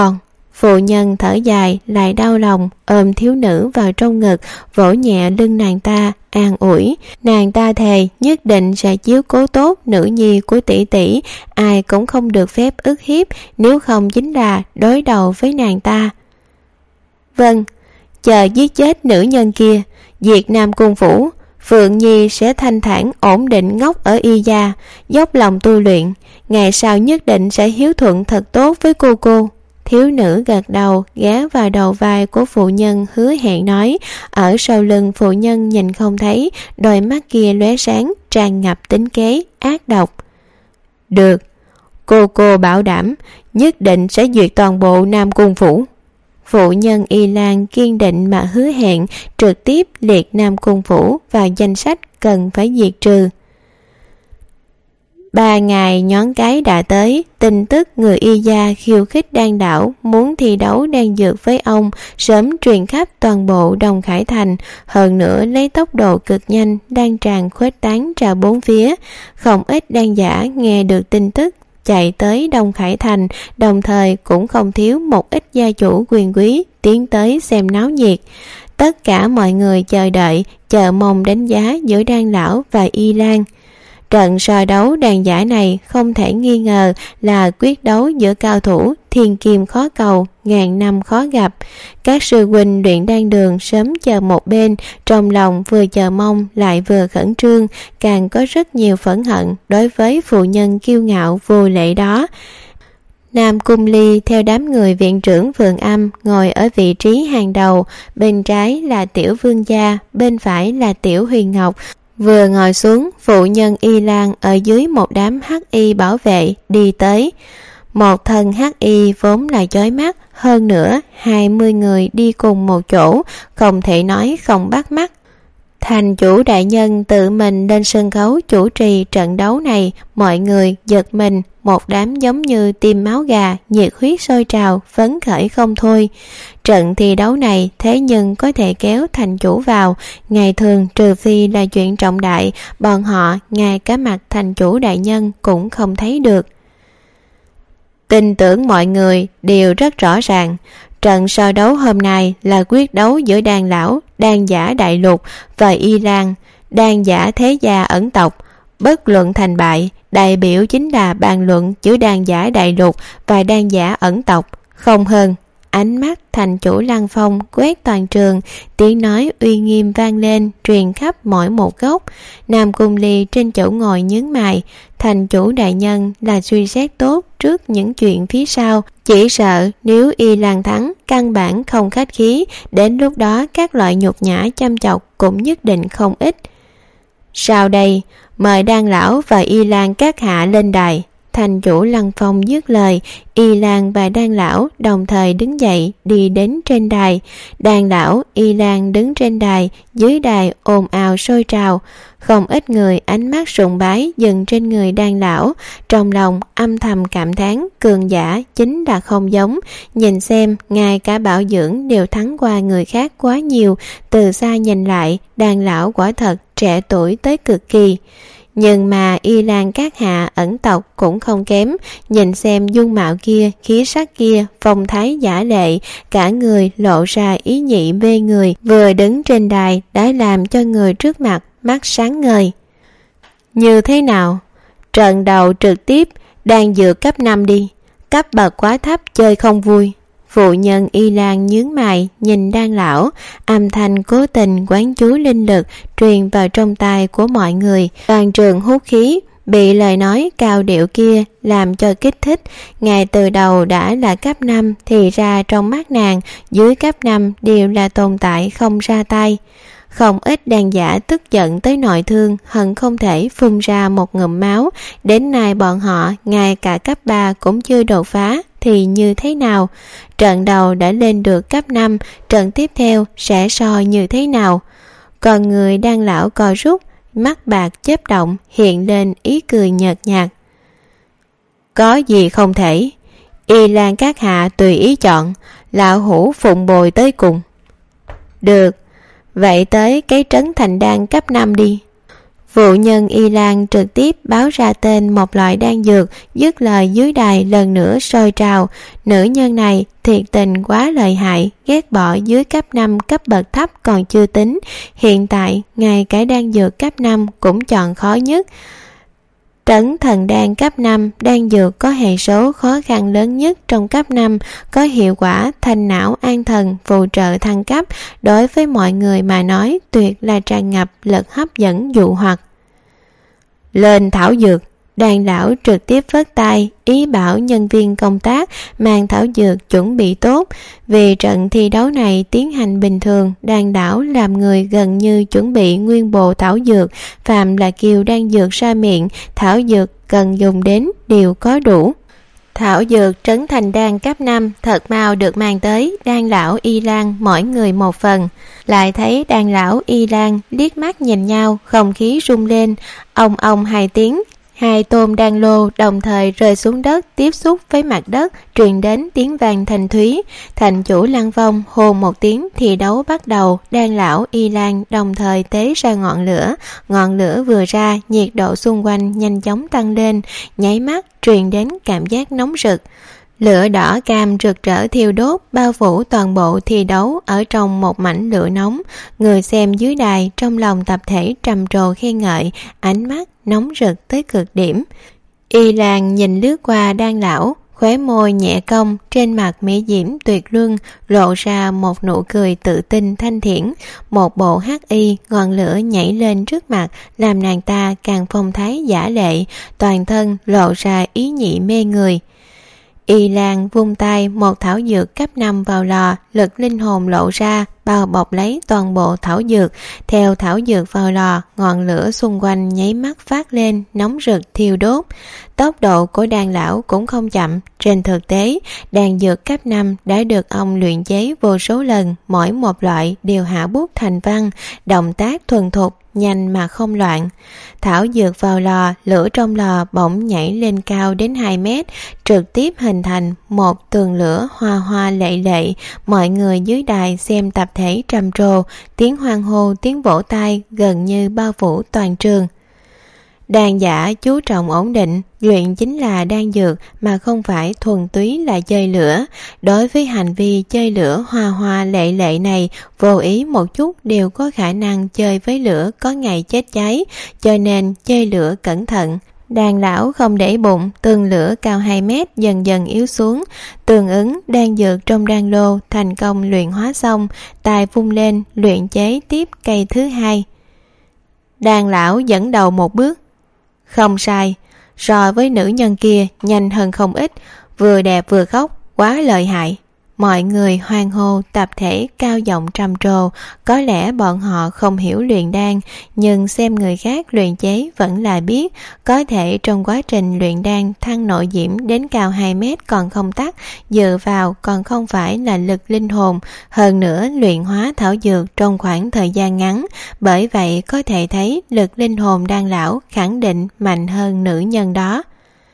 Phụ nhân thở dài lại đau lòng, ôm thiếu nữ vào trong ngực, vỗ nhẹ lưng nàng ta, an ủi. Nàng ta thề nhất định sẽ chiếu cố tốt nữ nhi của tỷ tỷ, ai cũng không được phép ức hiếp, nếu không chính là đối đầu với nàng ta. Vâng, chờ giết chết nữ nhân kia, diệt Nam Cung phủ, Phượng Nhi sẽ thanh thản ổn định ngốc ở Y gia, dốc lòng tu luyện, ngày sau nhất định sẽ hiếu thuận thật tốt với cô. Thiếu nữ gật đầu, ghé vào đầu vai của phụ nhân hứa hẹn nói. Ở sau lưng phụ nhân nhìn không thấy, đôi mắt kia lóe sáng, tràn ngập tính kế, ác độc. Được, cô bảo đảm nhất định sẽ diệt toàn bộ Nam Cung phủ. Phụ nhân Y Lan kiên định mà hứa hẹn, trực tiếp liệt Nam Cung phủ vào danh sách cần phải diệt trừ. 3 ngày nhón cái đã tới, tin tức người Y gia khiêu khích Đan đảo muốn thi đấu đan dược với ông sớm truyền khắp toàn bộ Đông Khải Thành, hơn nữa lấy tốc độ cực nhanh đang tràn khuếch tán ra bốn phía. Không ít đan giả nghe được tin tức chạy tới Đông Khải Thành, đồng thời cũng không thiếu một ít gia chủ quyền quý tiến tới xem náo nhiệt. Tất cả mọi người chờ đợi, chờ mong đánh giá giữa Đan lão và Y Lan. Trận so đấu đàn giả này không thể nghi ngờ là quyết đấu giữa cao thủ thiên kim khó cầu, ngàn năm khó gặp. Các sư huynh luyện đan đường sớm chờ một bên, trong lòng vừa chờ mong lại vừa khẩn trương, càng có rất nhiều phẫn hận đối với phụ nhân kiêu ngạo vô lễ đó. Nam Cung Ly theo đám người viện trưởng Vườn Âm ngồi ở vị trí hàng đầu, bên trái là Tiểu Vương gia, bên phải là Tiểu Huyền Ngọc. Vừa ngồi xuống, phụ nhân Y Lan ở dưới một đám hắc y bảo vệ đi tới. Một thân hắc y vốn là chói mắt, hơn nữa 20 người đi cùng một chỗ, không thể nói không bắt mắt. Thành chủ đại nhân tự mình lên sân khấu chủ trì trận đấu này, mọi người giật mình, một đám giống như tim máu gà, nhiệt huyết sôi trào, phấn khởi không thôi. Trận thi đấu này thế nhưng có thể kéo thành chủ vào, ngày thường trừ phi là chuyện trọng đại, bọn họ ngay cả mặt thành chủ đại nhân cũng không thấy được. Tin tưởng mọi người đều rất rõ ràng, trận so đấu hôm nay là quyết đấu giữa Đan lão, Đan giả đại lục và Y Lan, Đan giả thế gia ẩn tộc. Bất luận thành bại, đại biểu chính là bàn luận giữa Đan giả đại lục và Đan giả ẩn tộc, không hơn. Ánh mắt thành chủ Lăng Phong quét toàn trường, tiếng nói uy nghiêm vang lên, truyền khắp mỗi một góc. Nam Cung Ly trên chỗ ngồi nhướng mày, thành chủ đại nhân là suy xét tốt trước những chuyện phía sau, chỉ sợ nếu Y Lan thắng, căn bản không khách khí, đến lúc đó các loại nhục nhã chăm chọc cũng nhất định không ít. Sau đây, mời Đan lão và Y Lan các hạ lên đài. Thành chủ Lăng Phong dứt lời, Y Lan và Đan lão đồng thời đứng dậy đi đến trên đài. Đan lão, Y Lan đứng trên đài, dưới đài ồn ào sôi trào. Không ít người ánh mắt sùng bái dừng trên người Đan lão, trong lòng âm thầm cảm thán cường giả chính là không giống. Nhìn xem, ngay cả bảo dưỡng đều thắng qua người khác quá nhiều, từ xa nhìn lại, Đan lão quả thật trẻ tuổi tới cực kỳ. Nhưng mà Y Lan các hạ ẩn tộc cũng không kém, nhìn xem dung mạo kia, khí sắc kia, phong thái giả lệ, cả người lộ ra ý nhị mê người, vừa đứng trên đài đã làm cho người trước mặt mắt sáng ngời. Như thế nào? Trận đầu trực tiếp, đang dược cấp 5 đi, cấp bậc quá thấp chơi không vui. Phụ nhân Y Lan nhướng mày nhìn Đan lão, âm thanh cố tình quán chú linh lực truyền vào trong tai của mọi người. Toàn trường hút khí, bị lời nói cao điệu kia làm cho kích thích. Ngay từ đầu đã là cấp 5 thì ra trong mắt nàng, dưới cấp 5 đều là tồn tại không ra tay. Không ít đàn giả tức giận tới nội thương, hận không thể phun ra một ngụm máu. Đến nay bọn họ ngay cả cấp 3 cũng chưa đột phá thì như thế nào? Trận đầu đã lên được cấp 5, trận tiếp theo sẽ so như thế nào? Còn người Đan lão co rút, mắt bạc chớp động, hiện lên ý cười nhợt nhạt. Có gì không thể, Y Lan các hạ tùy ý chọn, lão hủ phụng bồi tới cùng. Được, vậy tới cái trấn Thành Đan cấp 5 đi. Vụ nhân Y Lan trực tiếp báo ra tên một loại đan dược, dứt lời dưới đài lần nữa sôi trào. Nữ nhân này thiệt tình quá lợi hại, ghét bỏ dưới cấp 5 cấp bậc thấp còn chưa tính, hiện tại ngay cả đan dược cấp 5 cũng chọn khó nhất. Trấn thần đan cấp 5, đan dược có hệ số khó khăn lớn nhất trong cấp 5, có hiệu quả thanh não an thần, phụ trợ thăng cấp, đối với mọi người mà nói tuyệt là tràn ngập lực hấp dẫn dụ hoặc. Lên thảo dược, Đan lão trực tiếp vất tay, ý bảo nhân viên công tác mang thảo dược chuẩn bị tốt. Vì trận thi đấu này tiến hành bình thường, Đan lão làm người gần như chuẩn bị nguyên bộ thảo dược, phàm là kiều đan dược ra miệng, thảo dược cần dùng đến đều có đủ. Thảo dược trấn thành đan cấp 5 thật mau được mang tới Đan lão Y Lan mỗi người một phần. Lại thấy Đan lão Y Lan liếc mắt nhìn nhau, không khí rung lên, ông hai tiếng. Hai tôm đan lô đồng thời rơi xuống đất, tiếp xúc với mặt đất, truyền đến tiếng vang thanh thúy. Thành chủ Lăng Vong hô một tiếng thì đấu bắt đầu. Đan lão Y Lan đồng thời tế ra ngọn lửa vừa ra, nhiệt độ xung quanh nhanh chóng tăng lên, nháy mắt truyền đến cảm giác nóng rực. Lửa đỏ cam rực rỡ thiêu đốt, bao phủ toàn bộ thi đấu ở trong một mảnh lửa nóng. Người xem dưới đài trong lòng tập thể trầm trồ khen ngợi, ánh mắt nóng rực tới cực điểm. Y Lan nhìn lướt qua Đan lão, khóe môi nhẹ cong, trên mặt mỹ diễm tuyệt luân lộ ra một nụ cười tự tin thanh thiển. Một bộ hắc y, ngọn lửa nhảy lên trước mặt, làm nàng ta càng phong thái giả lệ, toàn thân lộ ra ý nhị mê người. Y Lan vung tay, một thảo dược cấp 5 vào lò, lực linh hồn lộ ra, bao bọc lấy toàn bộ thảo dược. Theo thảo dược vào lò, ngọn lửa xung quanh nháy mắt phát lên, nóng rực thiêu đốt. Tốc độ của Đan lão cũng không chậm. Trên thực tế, đan dược cấp 5 đã được ông luyện chế vô số lần, mỗi một loại đều hạ bút thành văn, động tác thuần thục, nhanh mà không loạn. Thảo dược vào lò, lửa trong lò bỗng nhảy lên cao đến 2 mét, trực tiếp hình thành một tường lửa hoa hoa lệ lệ. Mọi người dưới đài xem tập thể trầm trồ, tiếng hoan hô, tiếng vỗ tay gần như bao phủ toàn trường. Đan giả chú trọng ổn định, luyện chính là đan dược mà không phải thuần túy là chơi lửa. Đối với hành vi chơi lửa hoa hoa lệ lệ này, vô ý một chút đều có khả năng chơi với lửa có ngày chết cháy, cho nên chơi lửa cẩn thận. Đan lão không để bụng, tường lửa cao 2 mét dần dần yếu xuống, tương ứng đan dược trong đan lô thành công luyện hóa xong, tài vung lên luyện chế tiếp cây thứ hai. Đan lão dẫn đầu một bước. Không sai, so với nữ nhân kia nhanh hơn không ít, vừa đẹp vừa khóc, quá lợi hại. Mọi người hoan hô, tập thể cao giọng trầm trồ. Có lẽ bọn họ không hiểu luyện đan, nhưng xem người khác luyện chế vẫn là biết. Có thể trong quá trình luyện đan thăng nội diễm đến cao 2 mét còn không tắt, dựa vào còn không phải là lực linh hồn. Hơn nữa luyện hóa thảo dược trong khoảng thời gian ngắn, bởi vậy có thể thấy lực linh hồn Đan lão khẳng định mạnh hơn nữ nhân đó.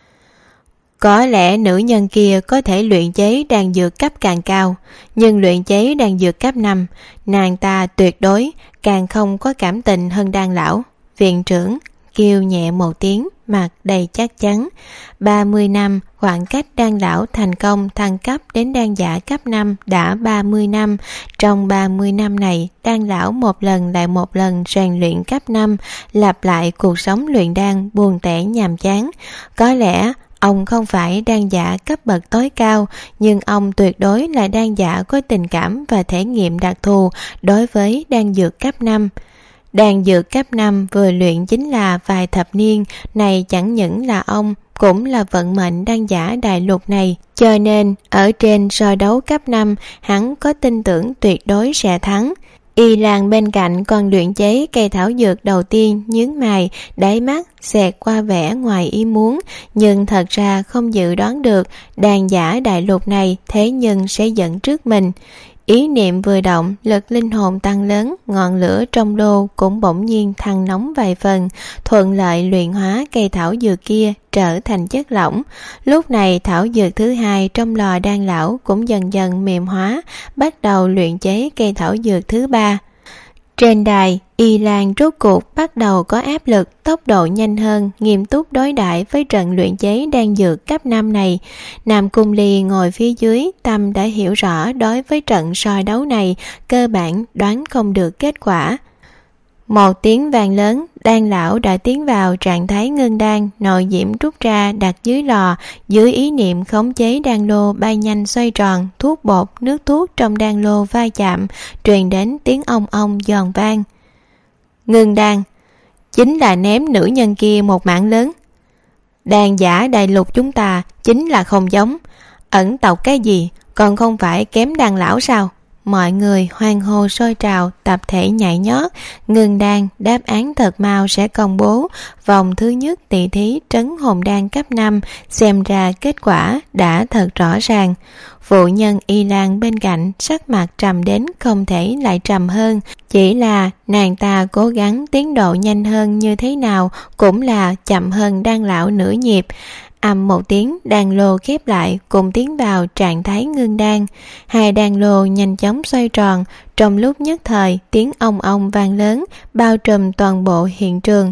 Có lẽ nữ nhân kia có thể luyện chế đan dược cấp càng cao, nhưng luyện chế đan dược cấp 5, nàng ta tuyệt đối càng không có cảm tình hơn Đan lão. Viện trưởng kêu nhẹ một tiếng, mặt đầy chắc chắn. 30 năm, khoảng cách Đan lão thành công thăng cấp đến đan giả cấp 5 đã 30 năm. Trong 30 năm này, Đan lão một lần lại một lần rèn luyện cấp 5, lặp lại cuộc sống luyện đan buồn tẻ nhàm chán. Có lẽ ông không phải đan giả cấp bậc tối cao, nhưng ông tuyệt đối là đan giả có tình cảm và thể nghiệm đặc thù đối với đan dược cấp 5. Đan dược cấp 5 vừa luyện chính là vài thập niên, này chẳng những là ông, cũng là vận mệnh đan giả đại lục này. Cho nên, ở trên so đấu cấp 5, hắn có tin tưởng tuyệt đối sẽ thắng. Y Lan bên cạnh còn luyện chế cây thảo dược đầu tiên, nhướng mày, đáy mắt xẹt qua vẻ ngoài ý muốn, nhưng thật ra không dự đoán được đàn giả đại lục này thế nhưng sẽ dẫn trước mình. Ý niệm vừa động, lực linh hồn tăng lớn, ngọn lửa trong lô cũng bỗng nhiên thăng nóng vài phần, thuận lợi luyện hóa cây thảo dược kia trở thành chất lỏng. Lúc này thảo dược thứ hai trong lò Đan lão cũng dần dần mềm hóa, bắt đầu luyện chế cây thảo dược thứ ba. Trên đài, Y Lan rốt cuộc bắt đầu có áp lực, tốc độ nhanh hơn, nghiêm túc đối đãi với trận luyện chế đan dược cấp 5 này. Nam Cung Ly ngồi phía dưới, tâm đã hiểu rõ đối với trận soi đấu này, cơ bản đoán không được kết quả. Một tiếng vang lớn, đan lão đã tiến vào trạng thái ngưng đan, nội diễm rút ra đặt dưới lò, dưới ý niệm khống chế đan lô bay nhanh xoay tròn, thuốc bột, nước thuốc trong đan lô va chạm, truyền đến tiếng ong ong giòn vang. Ngưng đan, chính là ném nữ nhân kia một mảng lớn. Đan giả đại lục chúng ta chính là không giống, ẩn tộc cái gì, còn không phải kém đan lão sao? Mọi người hoan hô sôi trào, tập thể nhảy nhót. Ngưng đan, đáp án thật mau sẽ công bố. Vòng thứ nhất tỷ thí trấn hồn đan cấp 5, xem ra kết quả đã thật rõ ràng. Phụ nhân Y Lan bên cạnh, sắc mặt trầm đến không thể lại trầm hơn. Chỉ là nàng ta cố gắng tiến độ nhanh hơn như thế nào cũng là chậm hơn đan lão nửa nhịp. Ầm một tiếng, đan lô khép lại, cùng tiến vào trạng thái ngưng đan. Hai đan lô nhanh chóng xoay tròn, trong lúc nhất thời tiếng ong ong vang lớn, bao trùm toàn bộ hiện trường.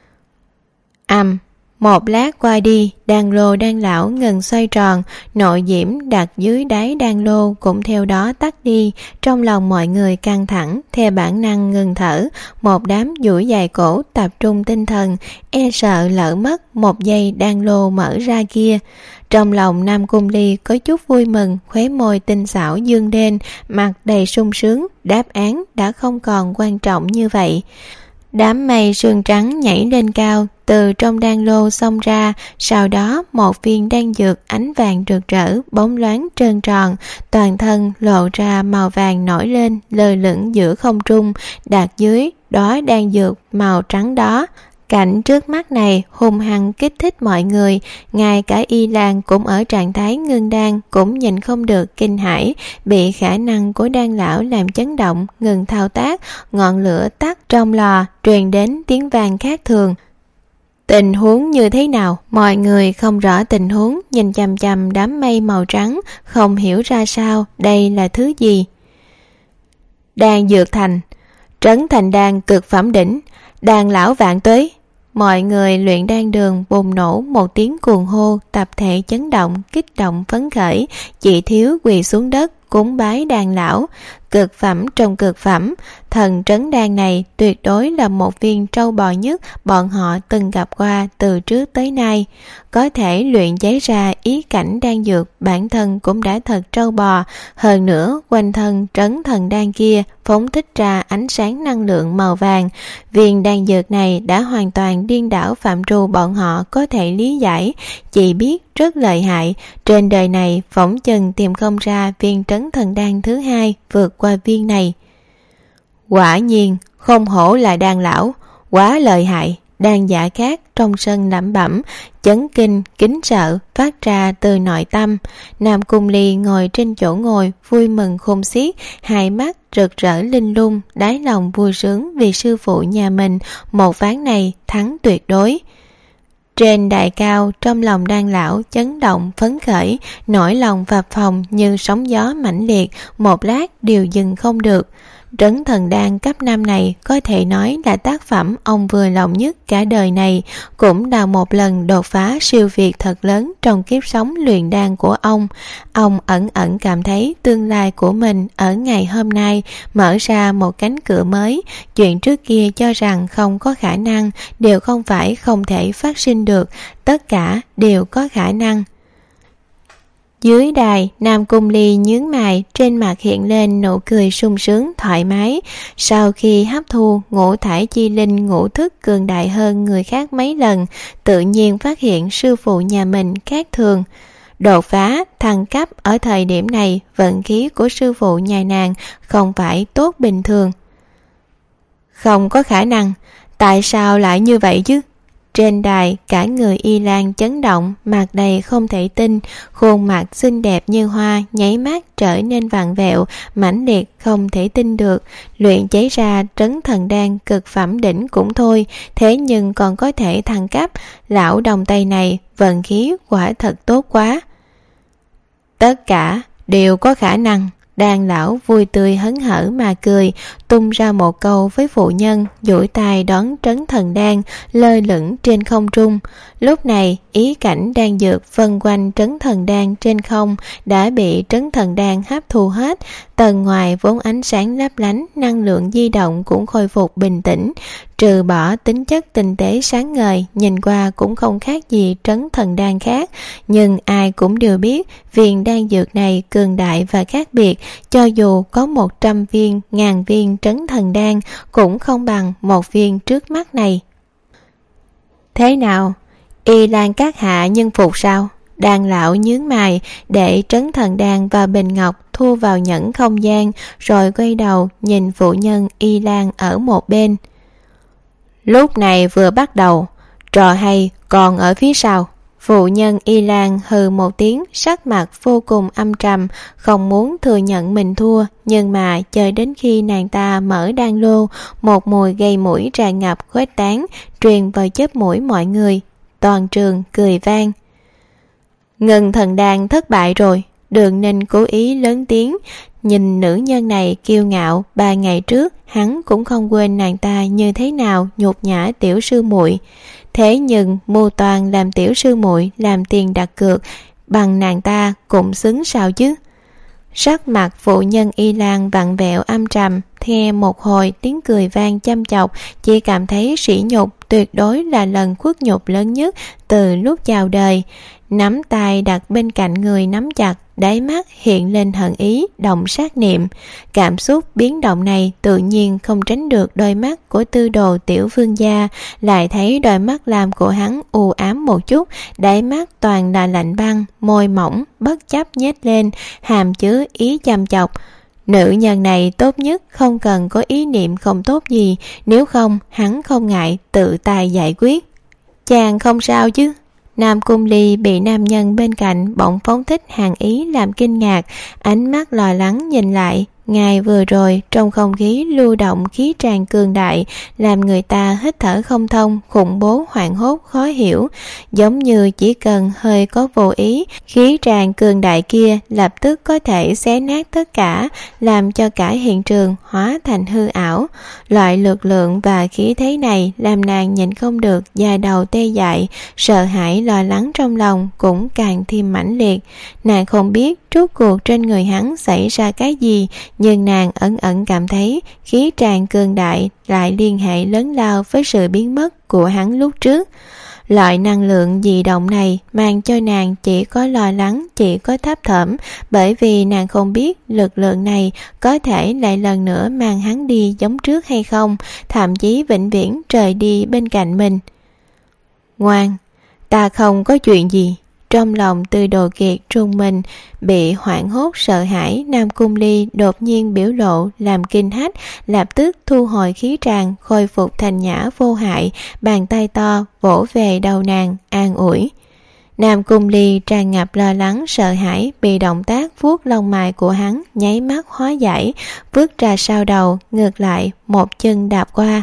Một lát qua đi, đan lô đan lão ngừng xoay tròn, nội diễm đặt dưới đáy đan lô cũng theo đó tắt đi. Trong lòng mọi người căng thẳng, theo bản năng ngừng thở, một đám duỗi dài cổ tập trung tinh thần, e sợ lỡ mất một giây đan lô mở ra kia. Trong lòng Nam Cung Ly có chút vui mừng, khóe môi tinh xảo dương lên, mặt đầy sung sướng, đáp án đã không còn quan trọng như vậy. Đám mây sương trắng nhảy lên cao, từ trong đan lô xông ra, sau đó một viên đan dược ánh vàng rực rỡ, bóng loáng trơn tròn, toàn thân lộ ra màu vàng nổi lên, lơ lửng giữa không trung, đặt dưới đó đan dược màu trắng đó. Cảnh trước mắt này hung hăng kích thích mọi người, ngay cả Y Lan cũng ở trạng thái ngưng đan cũng nhìn không được kinh hãi, bị khả năng của đan lão làm chấn động, ngừng thao tác, ngọn lửa tắt trong lò, truyền đến tiếng vang khác thường. Tình huống như thế nào? Mọi người không rõ tình huống, nhìn chằm chằm đám mây màu trắng, không hiểu ra sao, đây là thứ gì. Đan dược thành, trấn thành đan cực phẩm đỉnh, đan lão vạn tuế. Mọi người luyện đan đường bùng nổ một tiếng cuồng hô, tập thể chấn động, kích động phấn khởi, chỉ thiếu quỳ xuống đất cúng bái đan lão. Cực phẩm trong cực phẩm, thần trấn đan này tuyệt đối là một viên trâu bò nhất bọn họ từng gặp qua từ trước tới nay. Có thể luyện chế ra ý cảnh đan dược, bản thân cũng đã thật trâu bò. Hơn nữa, quanh thân trấn thần đan kia phóng thích ra ánh sáng năng lượng màu vàng. Viên đan dược này đã hoàn toàn điên đảo phạm trù bọn họ có thể lý giải, chỉ biết rất lợi hại. Trên đời này phỏng chừng tìm không ra viên trấn thần đan thứ hai vượt qua viên này. Quả nhiên không hổ là đan lão, quá lợi hại. Đan giả khác trong sân lẩm bẩm, chấn kinh, kính sợ phát ra từ nội tâm. Nam Cung Ly ngồi trên chỗ ngồi, vui mừng khôn xiết, hai mắt rực rỡ linh lung, đáy lòng vui sướng vì sư phụ nhà mình một ván này thắng tuyệt đối. Trên đài cao, trong lòng đan lão chấn động phấn khởi, nỗi lòng phập phồng như sóng gió mãnh liệt, một lát đều dừng không được. Trấn thần đan cấp 5 này có thể nói là tác phẩm ông vừa lòng nhất cả đời này, cũng là một lần đột phá siêu việt thật lớn trong kiếp sống luyện đan của ông. Ông ẩn ẩn cảm thấy tương lai của mình ở ngày hôm nay mở ra một cánh cửa mới, chuyện trước kia cho rằng không có khả năng đều không phải không thể phát sinh được, tất cả đều có khả năng. Dưới đài, Nam Cung Ly nhướng mày, trên mặt hiện lên nụ cười sung sướng thoải mái. Sau khi hấp thu ngũ thải chi linh ngũ thức cường đại hơn người khác mấy lần, tự nhiên phát hiện sư phụ nhà mình khác thường. Đột phá, thăng cấp ở thời điểm này, vận khí của sư phụ nhà nàng không phải tốt bình thường. Không có khả năng, tại sao lại như vậy chứ? Trên đài, cả người Y Lan chấn động, mặt đầy không thể tin, khuôn mặt xinh đẹp như hoa nháy mắt trở nên vặn vẹo, mãnh liệt không thể tin được. Luyện chế ra trấn thần đan cực phẩm đỉnh cũng thôi, thế nhưng còn có thể thăng cấp. Lão đồng tây này vận khí quả thật tốt quá. Tất cả đều có khả năng. Đan lão vui tươi hớn hở mà cười, tung ra một câu với phụ nhân, duỗi tay đón trấn thần đan lơ lửng trên không trung. Lúc này ý cảnh đan dược vần quanh trấn thần đan trên không đã bị trấn thần đan hấp thu hết. Tầng ngoài vốn ánh sáng lấp lánh, năng lượng di động cũng khôi phục bình tĩnh, trừ bỏ tính chất tinh tế sáng ngời, nhìn qua cũng không khác gì trấn thần đan khác. Nhưng ai cũng đều biết viên đan dược này cường đại và khác biệt, cho dù có 100 viên, ngàn viên trấn thần đan cũng không bằng một viên trước mắt này. Thế nào? Y Lan các hạ nhân phục sao? Đan lão nhướng mày, để trấn thần đan và bình ngọc thu vào nhẫn không gian, rồi quay đầu nhìn phụ nhân Y Lan ở một bên. Lúc này vừa bắt đầu, trò hay còn ở phía sau. Phụ nhân Y Lan hừ một tiếng, sắc mặt vô cùng âm trầm, không muốn thừa nhận mình thua. Nhưng mà chờ đến khi nàng ta mở đan lô, một mùi gây mũi tràn ngập khuếch tán, truyền vào chớp mũi mọi người. Toàn trường cười vang. Ngân thần đan thất bại rồi. Đường Ninh cố ý lớn tiếng, nhìn nữ nhân này kiêu ngạo. 3 ngày trước hắn cũng không quên nàng ta như thế nào nhục nhã tiểu sư muội. Thế nhưng mưu toàn làm tiểu sư muội làm tiền đặt cược bằng nàng ta cũng xứng sao chứ? Sắc mặt phụ nhân Y Lan vặn vẹo âm trầm, nghe một hồi tiếng cười vang chăm chọc, chỉ cảm thấy sỉ nhục, tuyệt đối là lần khuất nhục lớn nhất từ lúc chào đời. Nắm tay đặt bên cạnh người nắm chặt, đáy mắt hiện lên hận ý, động sát niệm. Cảm xúc biến động này tự nhiên không tránh được đôi mắt của tư đồ tiểu vương gia, lại thấy đôi mắt làm của hắn u ám một chút, đáy mắt toàn là lạnh băng, môi mỏng bất chấp nhếch lên, hàm chứa ý chăm chọc. Nữ nhân này tốt nhất không cần có ý niệm không tốt gì, nếu không hắn không ngại tự tay giải quyết. Chàng không sao chứ? Nam Cung Ly bị nam nhân bên cạnh bỗng phóng thích hàn ý làm kinh ngạc, ánh mắt lo lắng nhìn lại. Ngày vừa rồi trong không khí lưu động khí tràn cường đại, làm người ta hít thở không thông, khủng bố hoảng hốt khó hiểu, giống như chỉ cần hơi có vô ý, khí tràn cường đại kia lập tức có thể xé nát tất cả, làm cho cả hiện trường hóa thành hư ảo. Loại lực lượng và khí thế này làm nàng nhịn không được da đầu tê dại, sợ hãi lo lắng trong lòng cũng càng thêm mãnh liệt. Nàng không biết rốt cuộc trên người hắn xảy ra cái gì, nhưng nàng ẩn ẩn cảm thấy khí tràn cường đại lại liên hệ lớn lao với sự biến mất của hắn lúc trước. Loại năng lượng dị động này mang cho nàng chỉ có lo lắng, chỉ có thấp thỏm, bởi vì nàng không biết lực lượng này có thể lại lần nữa mang hắn đi giống trước hay không, thậm chí vĩnh viễn rời đi bên cạnh mình. Ngoan, ta không có chuyện gì. Trong lòng Tư Đồ Kiệt trung mình, bị hoảng hốt sợ hãi. Nam Cung Ly đột nhiên biểu lộ làm kinh hách, lập tức thu hồi khí tràn, khôi phục thành nhã vô hại, bàn tay to vỗ về đầu nàng an ủi. Nam Cung Ly tràn ngập lo lắng sợ hãi, bị động tác vuốt lông mày của hắn nháy mắt hóa giải, vứt ra sau đầu, ngược lại một chân đạp qua.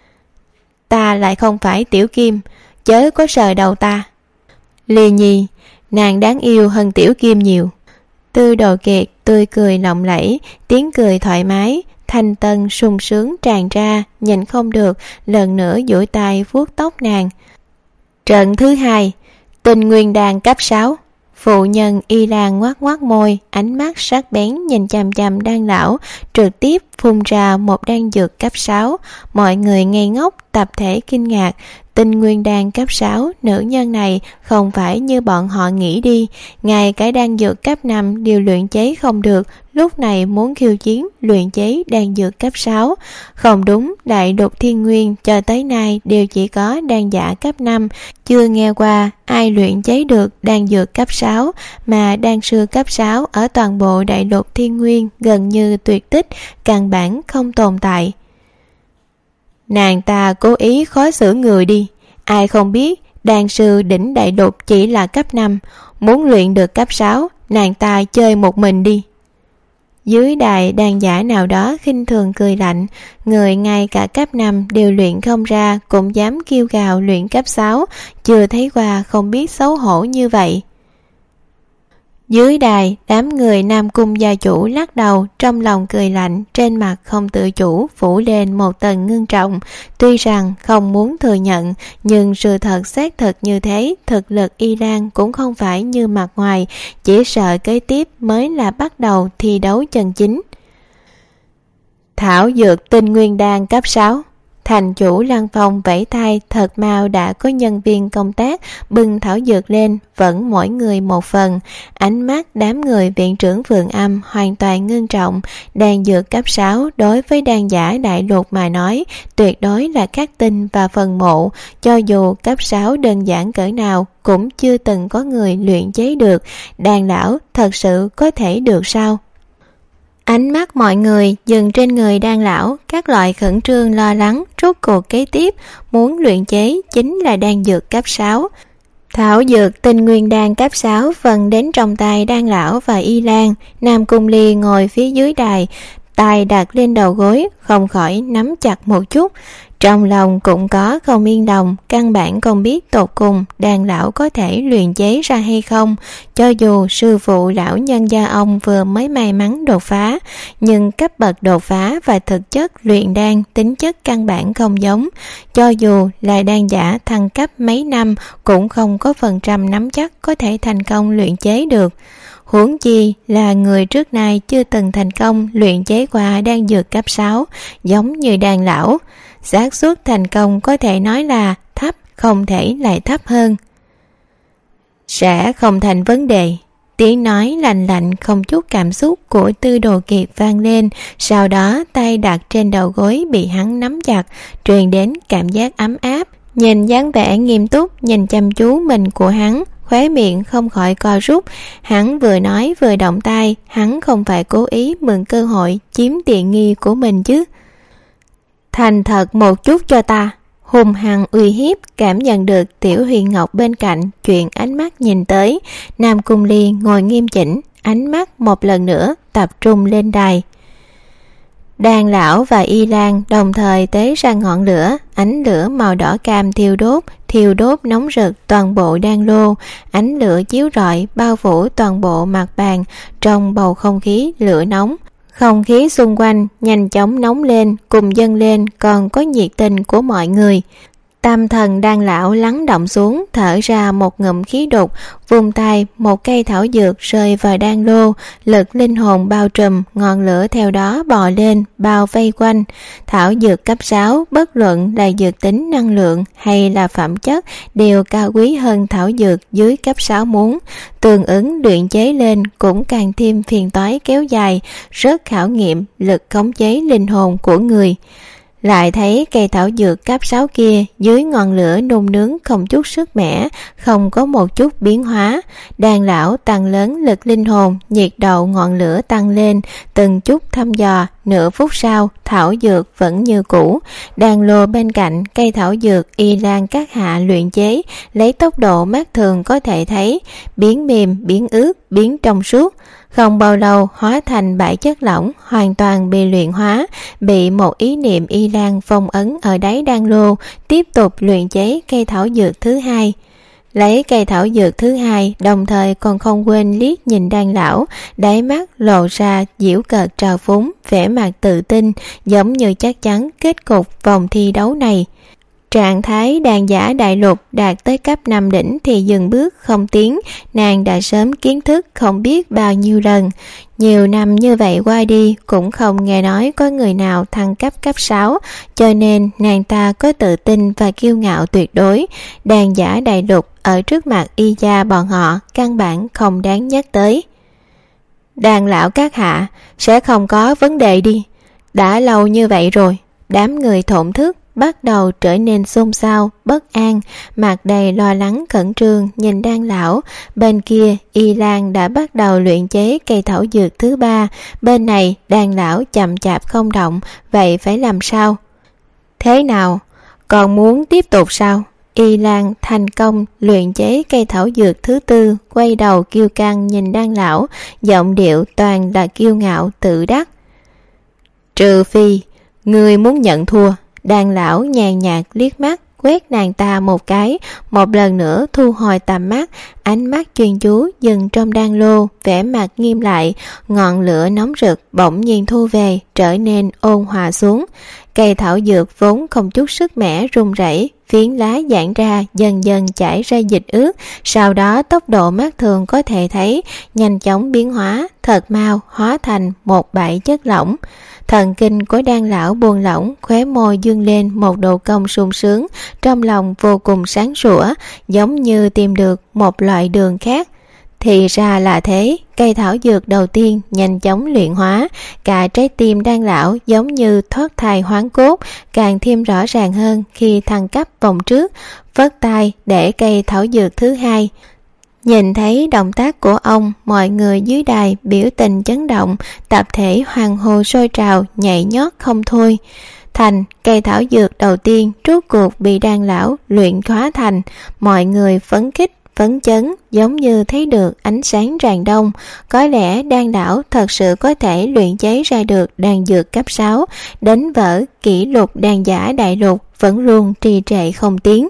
Ta lại không phải Tiểu Kim, chớ có sờ đầu ta. Ly Nhi, nàng đáng yêu hơn Tiểu Kim nhiều. Tư Đồ Kiệt tươi cười lộng lẫy, tiếng cười thoải mái, thanh tân sung sướng tràn ra, nhìn không được, lần nữa duỗi tay vuốt tóc nàng. Trận thứ 2, Tinh Nguyên Đan cấp 6. Phụ nhân Y Lan ngoác ngoác môi, ánh mắt sắc bén nhìn chằm chằm đan lão, trực tiếp phun ra một đan dược cấp 6. Mọi người ngây ngốc, tập thể kinh ngạc. Tinh Nguyên Đan cấp 6, nữ nhân này không phải như bọn họ nghĩ đi, ngay cái đan dược cấp 5 đều luyện chế không được, lúc này muốn khiêu chiến luyện chế đan dược cấp 6. Không đúng, Đại Lục Thiên Nguyên cho tới nay đều chỉ có đan giả cấp 5, chưa nghe qua ai luyện chế được đan dược cấp 6, mà đan sư cấp 6 ở toàn bộ Đại Lục Thiên Nguyên gần như tuyệt tích, căn bản không tồn tại. Nàng ta cố ý khó xử người đi. Ai không biết đan sư đỉnh đại lục chỉ là cấp 5, muốn luyện được cấp 6, nàng ta chơi một mình đi. Dưới đài đan giả nào đó khinh thường cười lạnh, người ngay cả cấp 5 đều luyện không ra cũng dám kêu gào luyện cấp 6, chưa thấy qua không biết xấu hổ như vậy. Dưới đài, đám người Nam Cung gia chủ lắc đầu, trong lòng cười lạnh, trên mặt không tự chủ phủ lên một tầng ngưng trọng. Tuy rằng không muốn thừa nhận, nhưng sự thật xác thực như thế, thực lực Y Lan cũng không phải như mặt ngoài, chỉ sợ kế tiếp mới là bắt đầu thi đấu chân chính. Thảo dược tinh nguyên đan cấp 6. Thành chủ Lăng Phong vẫy tay, thật mau đã có nhân viên công tác bưng thảo dược lên, vẫn mỗi người một phần. Ánh mắt đám người viện trưởng Vườn Âm hoàn toàn ngưng trọng. Đan dược cấp 6 đối với đan giả đại lục mà nói tuyệt đối là khắc tinh và phần mộ, cho dù cấp 6 đơn giản cỡ nào cũng chưa từng có người luyện chế được. Đan lão thật sự có thể được sao? Ánh mắt mọi người dừng trên người đan lão, các loại khẩn trương lo lắng, rốt cuộc kế tiếp muốn luyện chế chính là đan dược cấp 6. Thảo dược tinh nguyên đan cấp 6 vần đến trong tay đan lão và Y Lan. Nam Cung Ly ngồi phía dưới đài, tay đặt lên đầu gối, không khỏi nắm chặt một chút. Trong lòng cũng có không yên lòng, căn bản không biết tột cùng đan lão có thể luyện chế ra hay không. Cho dù sư phụ lão nhân gia ông vừa mới may mắn đột phá, nhưng cấp bậc đột phá và thực chất luyện đan tính chất căn bản không giống. Cho dù là đan giả thăng cấp mấy năm cũng không có phần trăm nắm chắc có thể thành công luyện chế được. Huống chi là người trước nay chưa từng thành công luyện chế qua đan dược cấp 6, giống như đan lão. Xác suất thành công có thể nói là thấp, không thể lại thấp hơn. Sẽ không thành vấn đề. Tiếng nói lạnh lạnh không chút cảm xúc của Tư Đồ Kiệt vang lên, sau đó tay đặt trên đầu gối bị hắn nắm chặt, truyền đến cảm giác ấm áp. Nhìn dáng vẻ nghiêm túc, nhìn chăm chú mình của hắn, khóe miệng không khỏi co rút. Hắn vừa nói vừa động tay, hắn không phải cố ý mượn cơ hội chiếm tiện nghi của mình chứ. Thành thật một chút cho ta. Hùng hằng uy hiếp, cảm nhận được Tiểu Huyền Ngọc bên cạnh chuyển ánh mắt nhìn tới. Nam Cung Ly ngồi nghiêm chỉnh, ánh mắt một lần nữa tập trung lên đài. Đan lão và Y Lan đồng thời tế ra ngọn lửa, ánh lửa màu đỏ cam thiêu đốt nóng rực toàn bộ đan lô. Ánh lửa chiếu rọi bao phủ toàn bộ mặt bàn, trong bầu không khí lửa nóng. Không khí xung quanh nhanh chóng nóng lên, cùng dâng lên còn có nhiệt tình của mọi người. Tâm thần đan lão lắng động xuống, thở ra một ngụm khí độc, vung tay một cây thảo dược rơi vào đan lô, lực linh hồn bao trùm, ngọn lửa theo đó bò lên, bao vây quanh. Thảo dược cấp 6, bất luận là dược tính năng lượng hay là phẩm chất, đều cao quý hơn thảo dược dưới cấp 6 muốn. Tương ứng luyện chế lên cũng càng thêm phiền toái kéo dài, rất khảo nghiệm lực khống chế linh hồn của người. Lại thấy cây thảo dược cấp 6 kia dưới ngọn lửa nung nướng không chút sức mẻ, không có một chút biến hóa. Đan lão tăng lớn lực linh hồn, nhiệt độ ngọn lửa tăng lên, từng chút thăm dò. Nửa phút sau, thảo dược vẫn như cũ. Đan lô bên cạnh cây thảo dược Y Lan các hạ luyện chế, lấy tốc độ mắt thường có thể thấy, biến mềm, biến ướt, biến trong suốt. Không bao lâu hóa thành bãi chất lỏng, hoàn toàn bị luyện hóa, bị một ý niệm Y Lan phong ấn ở đáy đan lô, tiếp tục luyện chế cây thảo dược thứ hai. Lấy cây thảo dược thứ hai, đồng thời còn không quên liếc nhìn đan lão, đáy mắt lộ ra giễu cợt trào phúng, vẻ mặt tự tin, giống như chắc chắn kết cục vòng thi đấu này. Trạng thái đàn giả đại lục đạt tới cấp 5 đỉnh thì dừng bước không tiến, nàng đã sớm kiến thức không biết bao nhiêu lần. Nhiều năm như vậy qua đi cũng không nghe nói có người nào thăng cấp 6, cho nên nàng ta có tự tin và kiêu ngạo tuyệt đối. Đàn giả đại lục ở trước mặt Y gia bọn họ căn bản không đáng nhắc tới. Đàn lão các hạ, sẽ không có vấn đề đi. Đã lâu như vậy rồi, đám người thổn thức bắt đầu trở nên xôn xao, bất an, mặt đầy lo lắng khẩn trương nhìn đan lão. Bên kia Y Lan đã bắt đầu luyện chế cây thảo dược thứ 3, bên này đan lão chậm chạp không động, vậy phải làm sao? Thế nào? Còn muốn tiếp tục sao? Y Lan thành công luyện chế cây thảo dược thứ 4, quay đầu kiêu căng nhìn đan lão, giọng điệu toàn là kiêu ngạo tự đắc. Trừ phi người muốn nhận thua. Đan lão nhàn nhạt liếc mắt, quét nàng ta một cái, một lần nữa thu hồi tầm mắt, ánh mắt chuyên chú dừng trong đan lô, vẻ mặt nghiêm lại. Ngọn lửa nóng rực bỗng nhiên thu về, trở nên ôn hòa xuống. Cây thảo dược vốn không chút sức mẻ run rẩy, phiến lá giãn ra, dần dần chảy ra dịch ướt, sau đó tốc độ mắt thường có thể thấy nhanh chóng biến hóa, thật mau hóa thành một bãi chất lỏng. Thần kinh của đan lão buông lỏng, khóe môi dương lên một độ cong sung sướng, trong lòng vô cùng sáng sủa, giống như tìm được một loại đường khác. Thì ra là thế, cây thảo dược đầu tiên nhanh chóng luyện hóa, cả trái tim đan lão giống như thoát thai hoán cốt, càng thêm rõ ràng hơn khi thăng cấp vòng trước, vất tay để cây thảo dược thứ hai. Nhìn thấy động tác của ông, mọi người dưới đài biểu tình chấn động, tập thể hoàng hô sôi trào, nhảy nhót không thôi. Thành, cây thảo dược đầu tiên rốt cuộc bị đan lão luyện hóa thành, mọi người phấn khích, phấn chấn, giống như thấy được ánh sáng rạng đông. Có lẽ đan lão thật sự có thể luyện chế ra được đan dược cấp 6, đánh vỡ kỷ lục đan giả đại lục vẫn luôn trì trệ không tiến.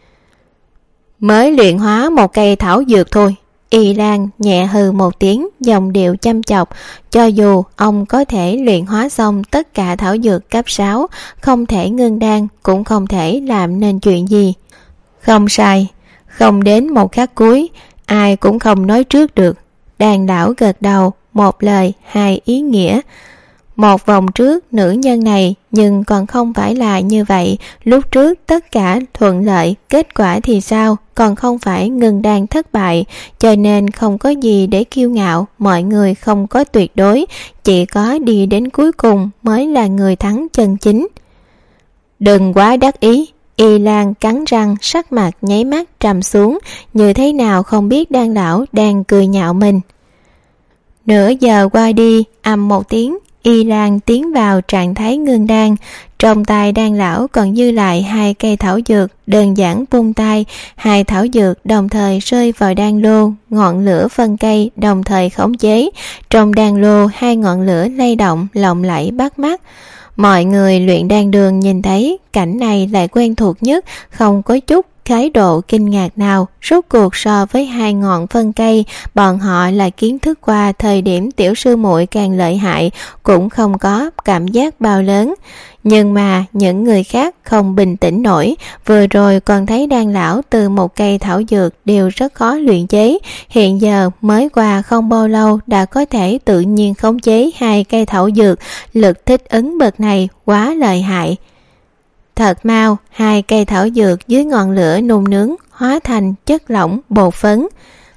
Mới luyện hóa một cây thảo dược thôi. Y Lan nhẹ hừ một tiếng, giọng điệu chăm chọc. Cho dù ông có thể luyện hóa xong tất cả thảo dược cấp 6, không thể ngưng đan, cũng không thể làm nên chuyện gì. Không sai, không đến một khắc cuối, ai cũng không nói trước được. Đàn đảo gật đầu, một lời hai ý nghĩa. Một vòng trước nữ nhân này, nhưng còn không phải là như vậy. Lúc trước tất cả thuận lợi, kết quả thì sao? Còn không phải ngừng đan thất bại, cho nên không có gì để kiêu ngạo. Mọi người không có tuyệt đối, chỉ có đi đến cuối cùng mới là người thắng chân chính. Đừng quá đắc ý. Y Lan cắn răng, sắc mặt nháy mắt trầm xuống, như thế nào không biết đan lão đang cười nhạo mình. Nửa giờ qua đi, ầm một tiếng, Y Lan tiến vào trạng thái ngưng đan. Trong tay đan lão còn dư lại 2 cây thảo dược, đơn giản vung tay, 2 thảo dược đồng thời rơi vào đan lô, ngọn lửa phân cây đồng thời khống chế. Trong đan lô 2 ngọn lửa lay động, lộng lẫy bắt mắt. Mọi người luyện đan đường nhìn thấy cảnh này lại quen thuộc nhất, không có chút thái độ kinh ngạc nào. Rốt cuộc so với 2 ngọn phân cây, bọn họ là kiến thức qua thời điểm tiểu sư muội càng lợi hại, cũng không có cảm giác bao lớn. Nhưng mà những người khác không bình tĩnh nổi, vừa rồi còn thấy đan lão từ một cây thảo dược đều rất khó luyện chế, hiện giờ mới qua không bao lâu đã có thể tự nhiên khống chế 2 cây thảo dược, lực thích ứng bậc này quá lợi hại. Thật mau, 2 cây thảo dược dưới ngọn lửa nung nướng hóa thành chất lỏng bột phấn.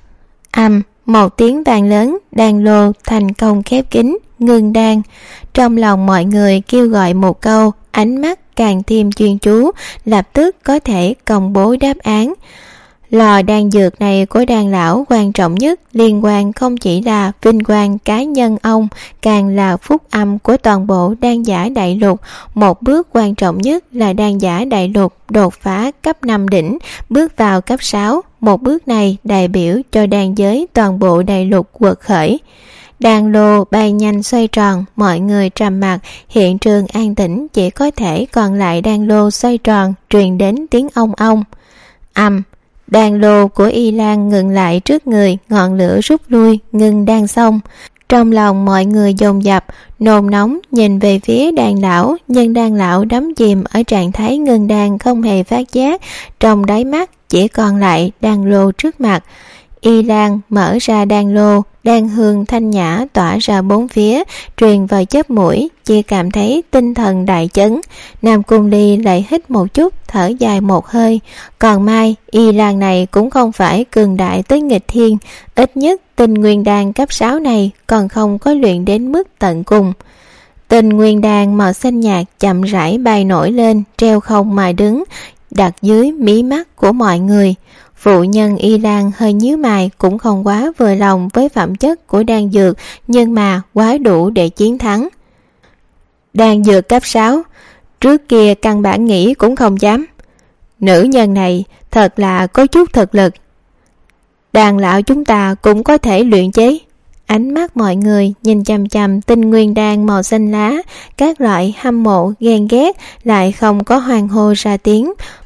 Một tiếng vang lớn, đan lô thành công khép kín, ngưng đan. Trong lòng mọi người kêu gọi một câu, ánh mắt càng thêm chuyên chú, lập tức có thể công bố đáp án. Lò đan dược này của đan lão quan trọng nhất, liên quan không chỉ là vinh quang cá nhân ông, càng là phúc âm của toàn bộ đan giả đại lục. Một bước quan trọng nhất là đan giả đại lục đột phá cấp 5 đỉnh, bước vào cấp 6. Một bước này đại biểu cho đan giới toàn bộ đại lục quật khởi. Đan lô bay nhanh xoay tròn, mọi người trầm mặc, hiện trường an tĩnh, chỉ có thể còn lại đan lô xoay tròn, truyền đến tiếng ong ong. Đan lô của Y Lan ngừng lại trước người, ngọn lửa rút lui, ngừng đan xong. Trong lòng mọi người dồn dập, nôn nóng nhìn về phía đan lão, nhưng đan lão đắm chìm ở trạng thái ngừng đan không hề phát giác, trong đáy mắt chỉ còn lại đan lô trước mặt. Y Lan mở ra đan lô, đan hương thanh nhã tỏa ra bốn phía, truyền vào chóp mũi, chỉ cảm thấy tinh thần đại chấn. Nam Cung Ly lại hít một chút, thở dài một hơi. Còn mai, Y Lan này cũng không phải cường đại tới nghịch thiên, ít nhất Tinh Nguyên đan cấp 6 này còn không có luyện đến mức tận cùng. Tinh Nguyên đan màu xanh nhạt chậm rãi bay nổi lên, treo không mà đứng, đặt dưới mí mắt của mọi người. Phụ nhân Y Lan hơi nhíu mày, cũng không quá vừa lòng với phẩm chất của đan dược, nhưng mà quá đủ để chiến thắng. Đan dược cấp 6, trước kia căn bản nghĩ cũng không dám. Nữ nhân này thật là có chút thực lực. Đàn lão chúng ta cũng có thể luyện chế. Ánh mắt mọi người nhìn chằm chằm Tinh Nguyên đan màu xanh lá, các loại hâm mộ, ghen ghét lại không có hoan hô ra tiếng.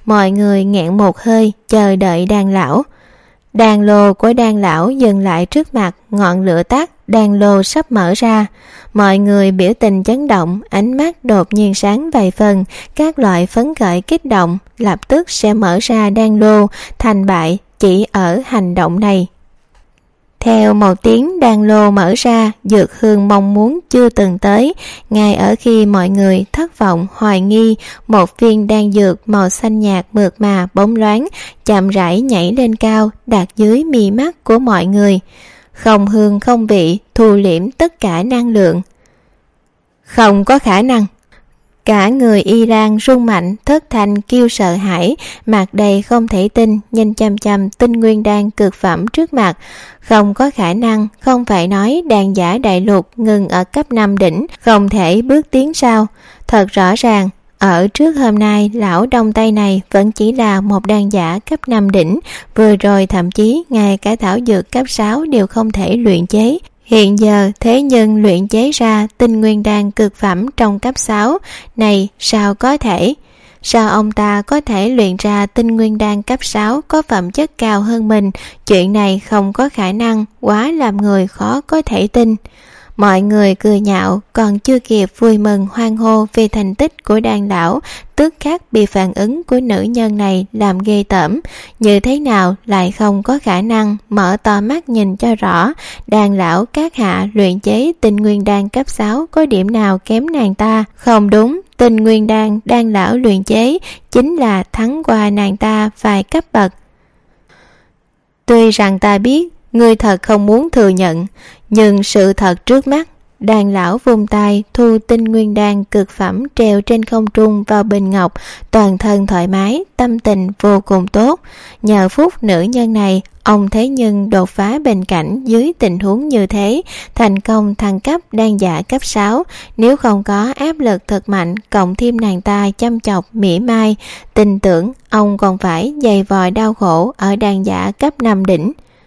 mọi người nghẹn một hơi chờ đợi đàn lão. Đàn lô của đàn lão dừng lại trước mặt, ngọn lửa tắt, đàn lô sắp mở ra. Mọi người biểu tình chấn động, ánh mắt đột nhiên sáng vài phần, các loại phấn khởi kích động, lập tức sẽ mở ra đàn lô, thành bại chỉ ở hành động này. Theo một tiếng đàn lô mở ra, dược hương mong muốn chưa từng tới. Ngay ở khi mọi người thất vọng hoài nghi, một viên đan dược màu xanh nhạt mượt mà bóng loáng chậm rãi nhảy lên cao, đặt dưới mi mắt của mọi người. Không hương không vị, thu liễm tất cả năng lượng. Không có khả năng. Cả người Iran rung mạnh, thất thanh kêu sợ hãi, mặt đầy không thể tin, nhìn chăm chăm tinh nguyên đan cực phẩm trước mặt. Không có khả năng, không phải nói đàn giả đại lục ngừng ở cấp 5 đỉnh, không thể bước tiến sao? Thật rõ ràng, ở trước hôm nay, lão Đông Tây này vẫn chỉ là một đàn giả cấp 5 đỉnh, vừa rồi thậm chí ngay cả thảo dược cấp 6 đều không thể luyện chế. Hiện giờ thế nhưng luyện chế ra tinh nguyên đan cực phẩm trong cấp 6 này sao có thể? Sao ông ta có thể luyện ra tinh nguyên đan cấp 6 có phẩm chất cao hơn mình? Chuyện này không có khả năng, quá làm người khó có thể tin. Mọi người cười nhạo, còn chưa kịp vui mừng hoan hô về thành tích của đàn lão, tức khắc bị phản ứng của nữ nhân này làm ghê tởm. Như thế nào lại không có khả năng? Mở to mắt nhìn cho rõ, đàn lão các hạ luyện chế tinh nguyên đan cấp 6 có điểm nào kém nàng ta? Không đúng, tinh nguyên đan đàn lão luyện chế chính là thắng qua nàng ta vài cấp bậc. Tuy rằng ta biết ngươi thật không muốn thừa nhận, nhưng sự thật trước mắt. Đàn lão vung tay thu tinh nguyên đan cực phẩm treo trên không trung vào bình ngọc, toàn thân thoải mái, tâm tình vô cùng tốt. Nhờ phúc nữ nhân này, ông thế nhưng đột phá bình cảnh dưới tình huống như thế, thành công thăng cấp đan giả cấp 6. Nếu không có áp lực thật mạnh, cộng thêm nàng ta chăm chọc mỉa mai, tin tưởng ông còn phải dày vò đau khổ ở đan giả cấp 5 đỉnh.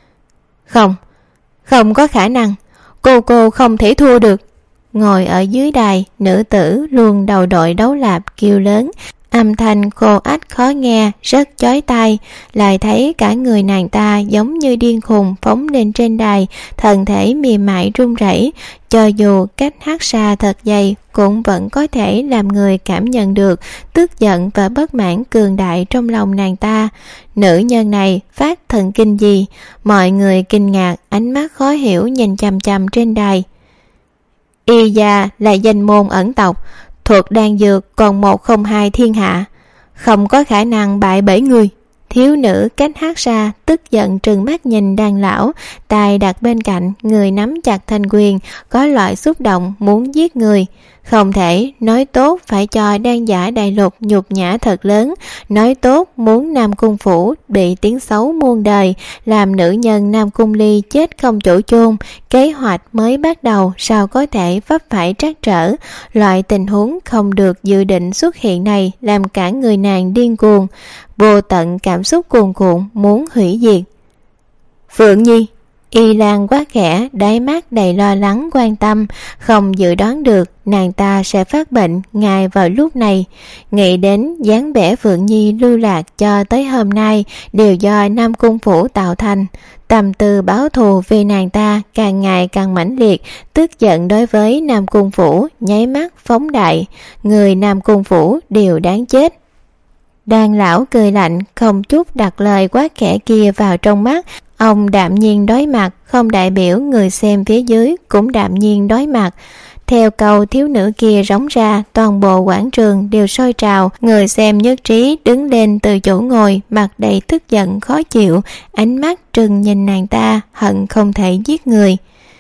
Không có khả năng, cô không thể thua được. Ngồi ở dưới đài, nữ tử luôn đầu đội đấu lạp kêu lớn, âm thanh khô ách khó nghe, rất chói tai. Lại thấy cả người nàng ta giống như điên khùng phóng lên trên đài, thân thể mềm mại run rẩy, cho dù cách hát xa thật dày cũng vẫn có thể làm người cảm nhận được tức giận và bất mãn cường đại trong lòng nàng ta. Nữ nhân này phát thần kinh gì? Mọi người kinh ngạc, ánh mắt khó hiểu nhìn chằm chằm trên đài. Y gia là danh môn ẩn tộc, thuộc đan dược còn 102 thiên hạ, không có khả năng bại bởi người. Thiếu nữ cách hát ra tức giận trừng mắt nhìn đàn lão, tay đặt bên cạnh, người nắm chặt thanh quyền, có loại xúc động muốn giết người. Không thể, nói tốt phải cho đan giả đại lục nhục nhã thật lớn, nói tốt muốn Nam Cung Phủ bị tiếng xấu muôn đời, làm nữ nhân Nam Cung Ly chết không chỗ chôn. Kế hoạch mới bắt đầu sao có thể vấp phải trắc trở? Loại tình huống không được dự định xuất hiện này làm cả người nàng điên cuồng, vô tận cảm xúc cuồn cuộn muốn hủy diệt. Phượng Nhi, Y Lan quá khẽ, đáy mắt đầy lo lắng quan tâm, không dự đoán được nàng ta sẽ phát bệnh ngay vào lúc này. Nghĩ đến dáng vẻ Phượng Nhi lưu lạc cho tới hôm nay đều do Nam Cung Phủ tạo thành, tâm tư báo thù vì nàng ta càng ngày càng mãnh liệt, tức giận đối với Nam Cung Phủ nháy mắt phóng đại, người Nam Cung Phủ đều đáng chết. Đàn lão cười lạnh, không chút đặt lời quá khẽ kia vào trong mắt. Ông đạm nhiên đối mặt, không đại biểu người xem phía dưới cũng đạm nhiên đối mặt. Theo câu thiếu nữ kia rống ra, toàn bộ quảng trường đều sôi trào, người xem nhất trí đứng lên từ chỗ ngồi, mặt đầy tức giận khó chịu, ánh mắt trừng nhìn nàng ta, hận không thể giết người.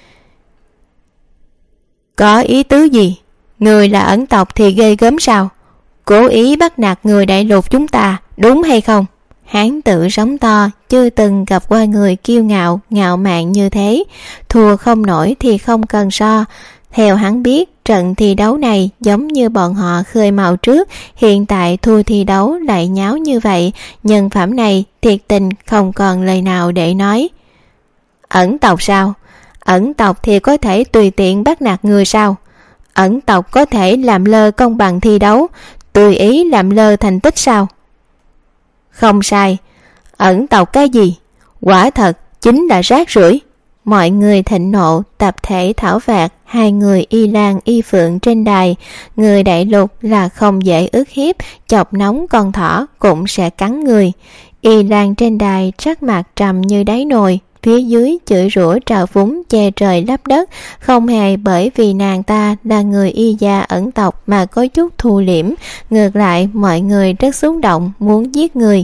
Có ý tứ gì? Người là ẩn tộc thì ghê gớm sao? Cố ý bắt nạt người đại lục chúng ta, đúng hay không? Hán tử sống to, chưa từng gặp qua người kiêu ngạo, ngạo mạn như thế. Thua không nổi thì không cần so. Theo hắn biết, trận thi đấu này giống như bọn họ khơi mào trước, hiện tại thua thi đấu lại nháo như vậy, nhân phẩm này thiệt tình không còn lời nào để nói. Ẩn tộc sao? Ẩn tộc thì có thể tùy tiện bắt nạt người sao? Ẩn tộc có thể làm lơ công bằng thi đấu, tùy ý làm lơ thành tích sao? Không sai, ẩn tộc cái gì? Quả thật chính là rác rưởi. Mọi người thịnh nộ, tập thể thảo phạt hai người Y Lan Y Phượng trên đài. Người đại lục là không dễ ức hiếp, chọc nóng con thỏ cũng sẽ cắn người. Y Lan trên đài sắc mặt trầm như đáy nồi, phía dưới chửi rủa trào phúng che trời lấp đất, không hề bởi vì nàng ta là người Y gia ẩn tộc mà có chút thu liễm, ngược lại mọi người rất xúc động muốn giết người.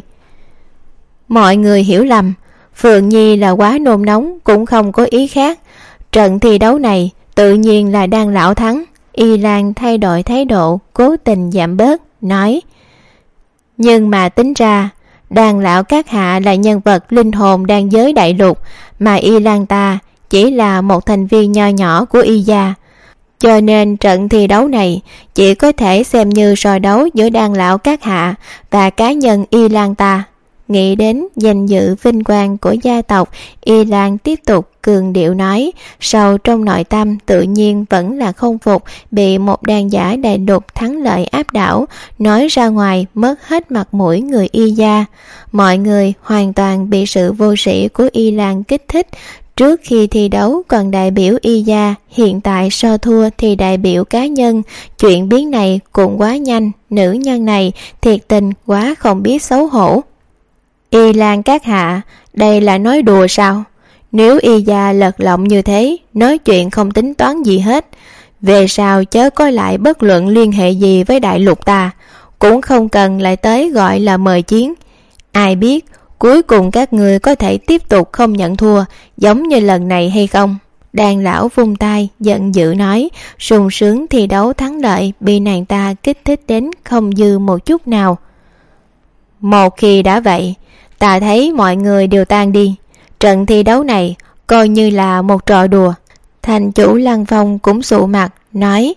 Mọi người hiểu lầm, Phượng Nhi là quá nôn nóng, cũng không có ý khác. Trận thi đấu này tự nhiên là Đan lão thắng. Y Lan thay đổi thái độ, cố tình giảm bớt, nói: nhưng mà tính ra Đan lão các hạ là nhân vật linh hồn đan giới đại lục, mà Y Lan ta chỉ là một thành viên nho nhỏ của Y gia, cho nên trận thi đấu này chỉ có thể xem như so đấu giữa Đan lão các hạ và cá nhân Y Lan ta. Nghĩ đến danh dự vinh quang của gia tộc, Y Lan tiếp tục cường điệu nói, sâu trong nội tâm tự nhiên vẫn là không phục bị một đàn giả đại lục thắng lợi áp đảo, nói ra ngoài mất hết mặt mũi người Y gia. Mọi người hoàn toàn bị sự vô sĩ của Y Lan kích thích. Trước khi thi đấu còn đại biểu Y gia, hiện tại so thua thì đại biểu cá nhân. Chuyện biến này cũng quá nhanh, nữ nhân này thiệt tình quá không biết xấu hổ. Y Lan các hạ, đây là nói đùa sao? Nếu Y gia lật lọng như thế, nói chuyện không tính toán gì hết, về sau chớ có lại bất luận liên hệ gì với đại lục ta, cũng không cần lại tới gọi là mời chiến. Ai biết cuối cùng các người có thể tiếp tục không nhận thua giống như lần này hay không? Đàn lão vung tay giận dữ nói, sung sướng thi đấu thắng lợi bị nàng ta kích thích đến không dư một chút nào. Một khi đã vậy, ta thấy mọi người đều tan đi. Trận thi đấu này coi như là một trò đùa. Thành chủ Lăng Phong cũng sụ mặt nói,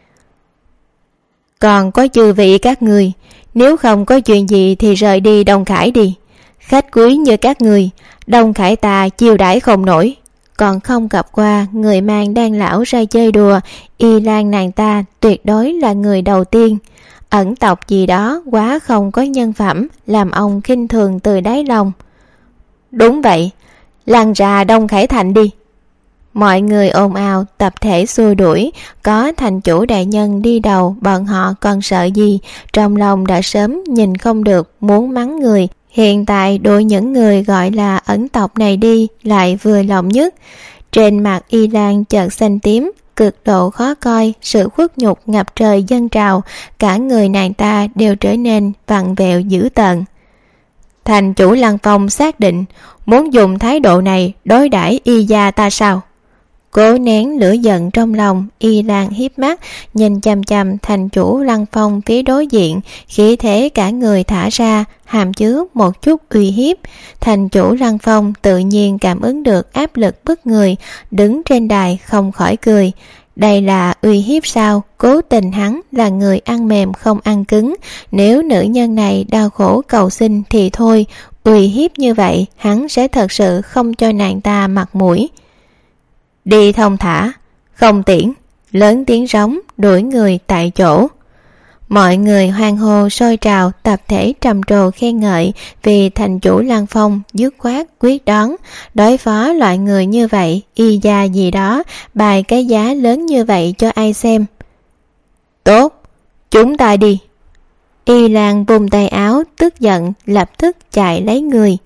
còn có chư vị các người, nếu không có chuyện gì thì rời đi Đông Khải đi. Khách quý như các người, Đông Khải ta chiêu đãi không nổi. Còn không gặp qua người mang Đan lão ra chơi đùa, Y Lan nàng ta tuyệt đối là người đầu tiên. Ẩn tộc gì đó quá không có nhân phẩm, làm ông khinh thường từ đáy lòng. Đúng vậy, lăn ra Đông Khải Thành đi. Mọi người ồn ào tập thể xua đuổi, có thành chủ đại nhân đi đầu, bọn họ còn sợ gì? Trong lòng đã sớm nhìn không được, muốn mắng người. Hiện tại đuổi những người gọi là ẩn tộc này đi lại vừa lòng nhất. Trên mặt Y Lan chợt xanh tím, cực độ khó coi, sự khuất nhục ngập trời dâng trào, cả người nàng ta đều trở nên vặn vẹo dữ tợn. Thành chủ Lăng Phong xác định muốn dùng thái độ này đối đãi Y gia ta sao? Cố nén lửa giận trong lòng, Y Lan hiếp mắt nhìn chằm chằm thành chủ Lăng Phong phía đối diện, khí thế cả người thả ra, hàm chứa một chút uy hiếp. Thành chủ Lăng Phong tự nhiên cảm ứng được áp lực bức người, đứng trên đài không khỏi cười. Đây là uy hiếp sao? Cố tình hắn là người ăn mềm không ăn cứng, nếu nữ nhân này đau khổ cầu xin thì thôi, uy hiếp như vậy hắn sẽ thật sự không cho nàng ta mặt mũi. Đi thông thả, không tiễn, lớn tiếng rống đuổi người tại chỗ. Mọi người hoan hô sôi trào, tập thể trầm trồ khen ngợi vì thành chủ Lăng Phong dứt khoát quyết đoán. Đối phó loại người như vậy, Y gia gì đó bài cái giá lớn như vậy cho ai xem. Tốt, chúng ta đi. Y Lan vùng tay áo tức giận lập tức chạy lấy người.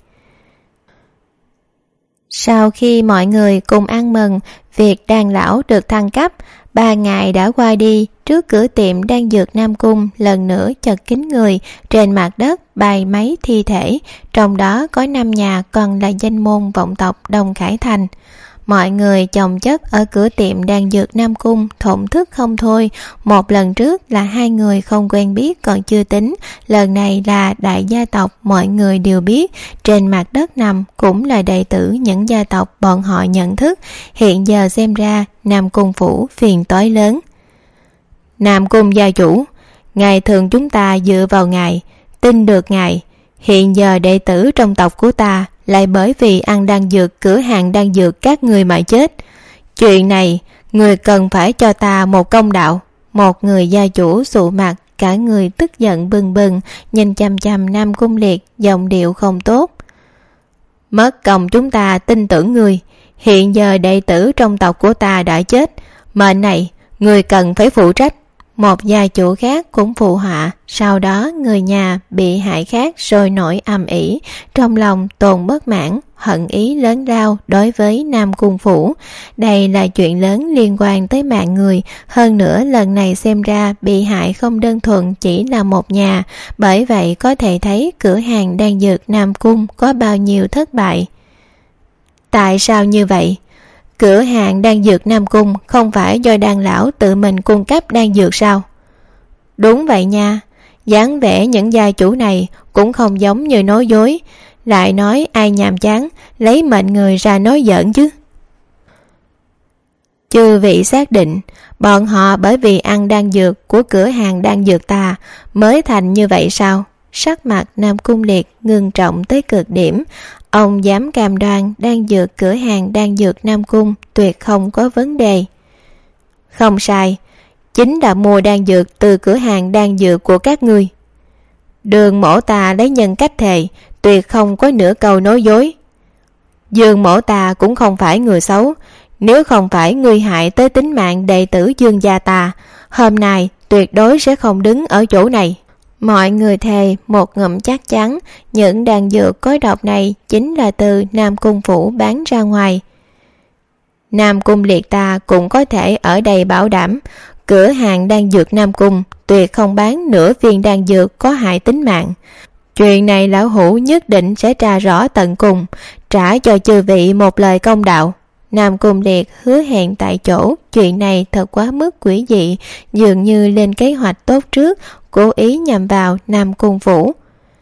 Sau khi mọi người cùng ăn mừng việc Đan lão được thăng cấp, 3 ngày đã qua đi, trước cửa tiệm Đan dược Nam Cung lần nữa chật kín người, trên mặt đất bày mấy thi thể, trong đó có 5 nhà còn là danh môn vọng tộc Đông Khải Thành. Mọi người chồng chất ở cửa tiệm Đan dược Nam Cung thổn thức không thôi. Một lần trước là 2 người không quen biết còn chưa tính, lần này là đại gia tộc mọi người đều biết, trên mặt đất nằm cũng là đệ tử những gia tộc bọn họ nhận thức. Hiện giờ xem ra Nam Cung phủ phiền toái lớn. Nam Cung gia chủ, ngày thường chúng ta dựa vào ngài, tin được ngài. Hiện giờ đệ tử trong tộc của ta lại bởi vì ăn đan dược cửa hàng đan dược các người mà chết. Chuyện này người cần phải cho ta một công đạo. Một người gia chủ sụ mặt cả người tức giận bừng bừng, nhìn chằm chằm Nam Cung Liệt, giọng điệu không tốt. Mất công chúng ta tin tưởng người, hiện giờ đệ tử trong tộc của ta đã chết, mệnh này người cần phải phụ trách. Một gia chủ khác cũng phụ họa, sau đó người nhà bị hại khác sôi nổi ầm ĩ, trong lòng tồn bất mãn, hận ý lớn lao đối với Nam Cung phủ. Đây là chuyện lớn liên quan tới mạng người, hơn nữa lần này xem ra bị hại không đơn thuần chỉ là một nhà, bởi vậy có thể thấy cửa hàng đan dược Nam Cung có bao nhiêu thất bại. Tại sao như vậy? Cửa hàng đan dược Nam Cung không phải do đan lão tự mình cung cấp đan dược sao? Đúng vậy nha, dáng vẻ những gia chủ này cũng không giống như nói dối, lại nói ai nhàm chán lấy mệnh người ra nói giỡn chứ. Chư vị xác định bọn họ bởi vì ăn đan dược của cửa hàng đan dược ta mới thành như vậy sao? Sắc mặt Nam Cung Liệt ngưng trọng tới cực điểm. Ông dám cam đoan đan dược cửa hàng đan dược Nam Cung tuyệt không có vấn đề. Không sai, chính là mua đan dược từ cửa hàng đan dược của các ngươi. Đường mổ ta lấy nhân cách thề, tuyệt không có nửa câu nói dối. Dương mổ ta cũng không phải người xấu, nếu không phải ngươi hại tới tính mạng đệ tử Dương gia ta, hôm nay tuyệt đối sẽ không đứng ở chỗ này. Mọi người thề một ngụm chắc chắn những đan dược có độc này chính là từ Nam Cung phủ bán ra ngoài. Nam Cung Liệt ta cũng có thể ở đây bảo đảm cửa hàng đan dược Nam Cung tuyệt không bán nửa viên đan dược có hại tính mạng. Chuyện này lão hủ nhất định sẽ tra rõ tận cùng, trả cho chư vị một lời công đạo. Nam Cung Liệt hứa hẹn tại chỗ, chuyện này thật quá mức quỷ dị, dường như lên kế hoạch tốt trước, cố ý nhằm vào Nam Cung phủ.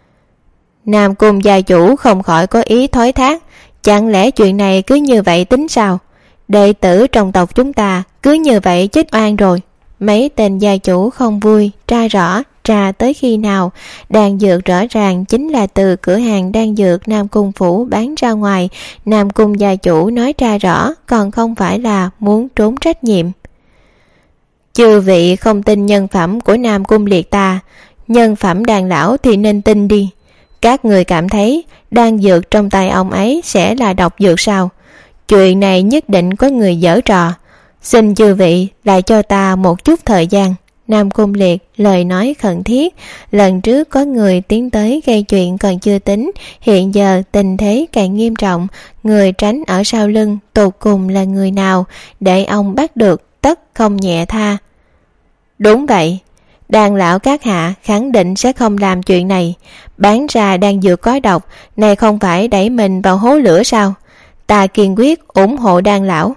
Nam Cung gia chủ không khỏi có ý thoái thác, chẳng lẽ chuyện này cứ như vậy tính sao? Đệ tử trong tộc chúng ta cứ như vậy chết oan rồi. Mấy tên gia chủ không vui, tra rõ, tra tới khi nào? Đan dược rõ ràng chính là từ cửa hàng đan dược Nam Cung phủ bán ra ngoài. Nam Cung gia chủ nói tra rõ, còn không phải là muốn trốn trách nhiệm. Chư vị không tin nhân phẩm của Nam Cung Liệt ta, nhân phẩm đàn lão thì nên tin đi. Các người cảm thấy đan dược trong tay ông ấy sẽ là độc dược sao? Chuyện này nhất định có người giở trò. Xin chư vị lại cho ta một chút thời gian. Nam Cung Liệt lời nói khẩn thiết. Lần trước có người tiến tới gây chuyện còn chưa tính, hiện giờ tình thế càng nghiêm trọng. Người tránh ở sau lưng tột cùng là người nào, để ông bắt được tất không nhẹ tha. Đúng vậy, đàn lão các hạ khẳng định sẽ không làm chuyện này. Bán ra đan dược có độc này không phải đẩy mình vào hố lửa sao? Ta kiên quyết ủng hộ đan lão.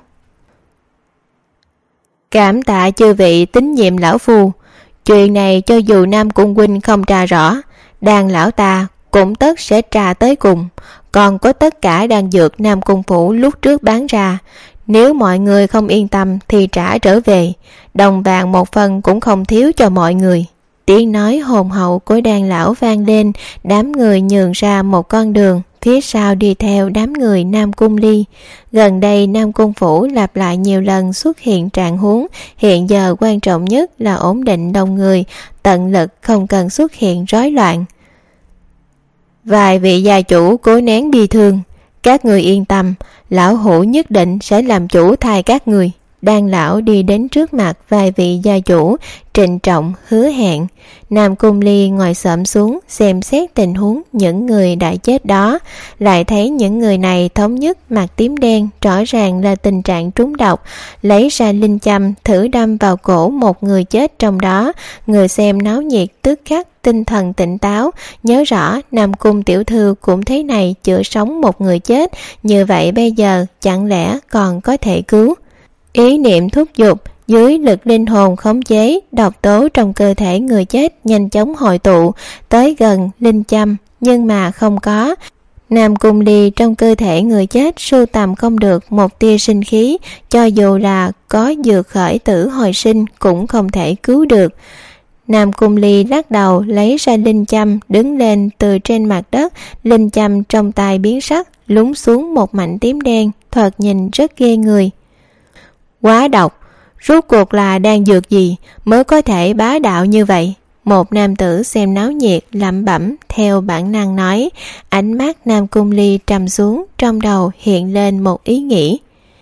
Cảm tạ chư vị tín nhiệm lão phu. Chuyện này cho dù Nam Cung huynh không tra rõ, đan lão ta cũng tất sẽ tra tới cùng. Còn có tất cả đan dược Nam Cung phủ lúc trước bán ra, nếu mọi người không yên tâm thì trả trở về, đồng vàng một phần cũng không thiếu cho mọi người. Tiếng nói hồn hậu của đan lão vang lên, đám người nhường ra một con đường, phía sau đi theo đám người Nam Cung Ly. Gần đây Nam Cung phủ lặp lại nhiều lần xuất hiện trạng huống, hiện giờ quan trọng nhất là ổn định đông người, tận lực không cần xuất hiện rối loạn. Vài vị gia chủ cố nén bi thương, các người yên tâm, lão hủ nhất định sẽ làm chủ thay các người. Đan lão đi đến trước mặt vài vị gia chủ, trịnh trọng hứa hẹn. Nam Cung Ly ngồi xổm xuống xem xét tình huống những người đã chết đó, lại thấy những người này thống nhất mặt tím đen, rõ ràng là tình trạng trúng độc. Lấy ra linh châm thử đâm vào cổ một người chết trong đó. Người xem náo nhiệt tức khắc tinh thần tỉnh táo, nhớ rõ Nam Cung tiểu thư cũng thế này chữa sống một người chết, như vậy bây giờ chẳng lẽ còn có thể cứu? Ý niệm thúc giục, dưới lực linh hồn khống chế, độc tố trong cơ thể người chết nhanh chóng hội tụ tới gần linh châm, nhưng mà không có. Nam Cung Ly trong cơ thể người chết sưu tầm không được một tia sinh khí, cho dù là có dược khởi tử hồi sinh cũng không thể cứu được. Nam Cung Ly lắc đầu lấy ra linh châm, đứng lên từ trên mặt đất, linh châm trong tay biến sắc, lún xuống một mảnh tím đen, thoạt nhìn rất ghê người. Quá độc, rốt cuộc là đan dược gì mới có thể bá đạo như vậy? Một nam tử xem náo nhiệt lẩm bẩm theo bản năng nói. Ánh mắt Nam Cung Ly trầm xuống, trong đầu hiện lên một ý nghĩ.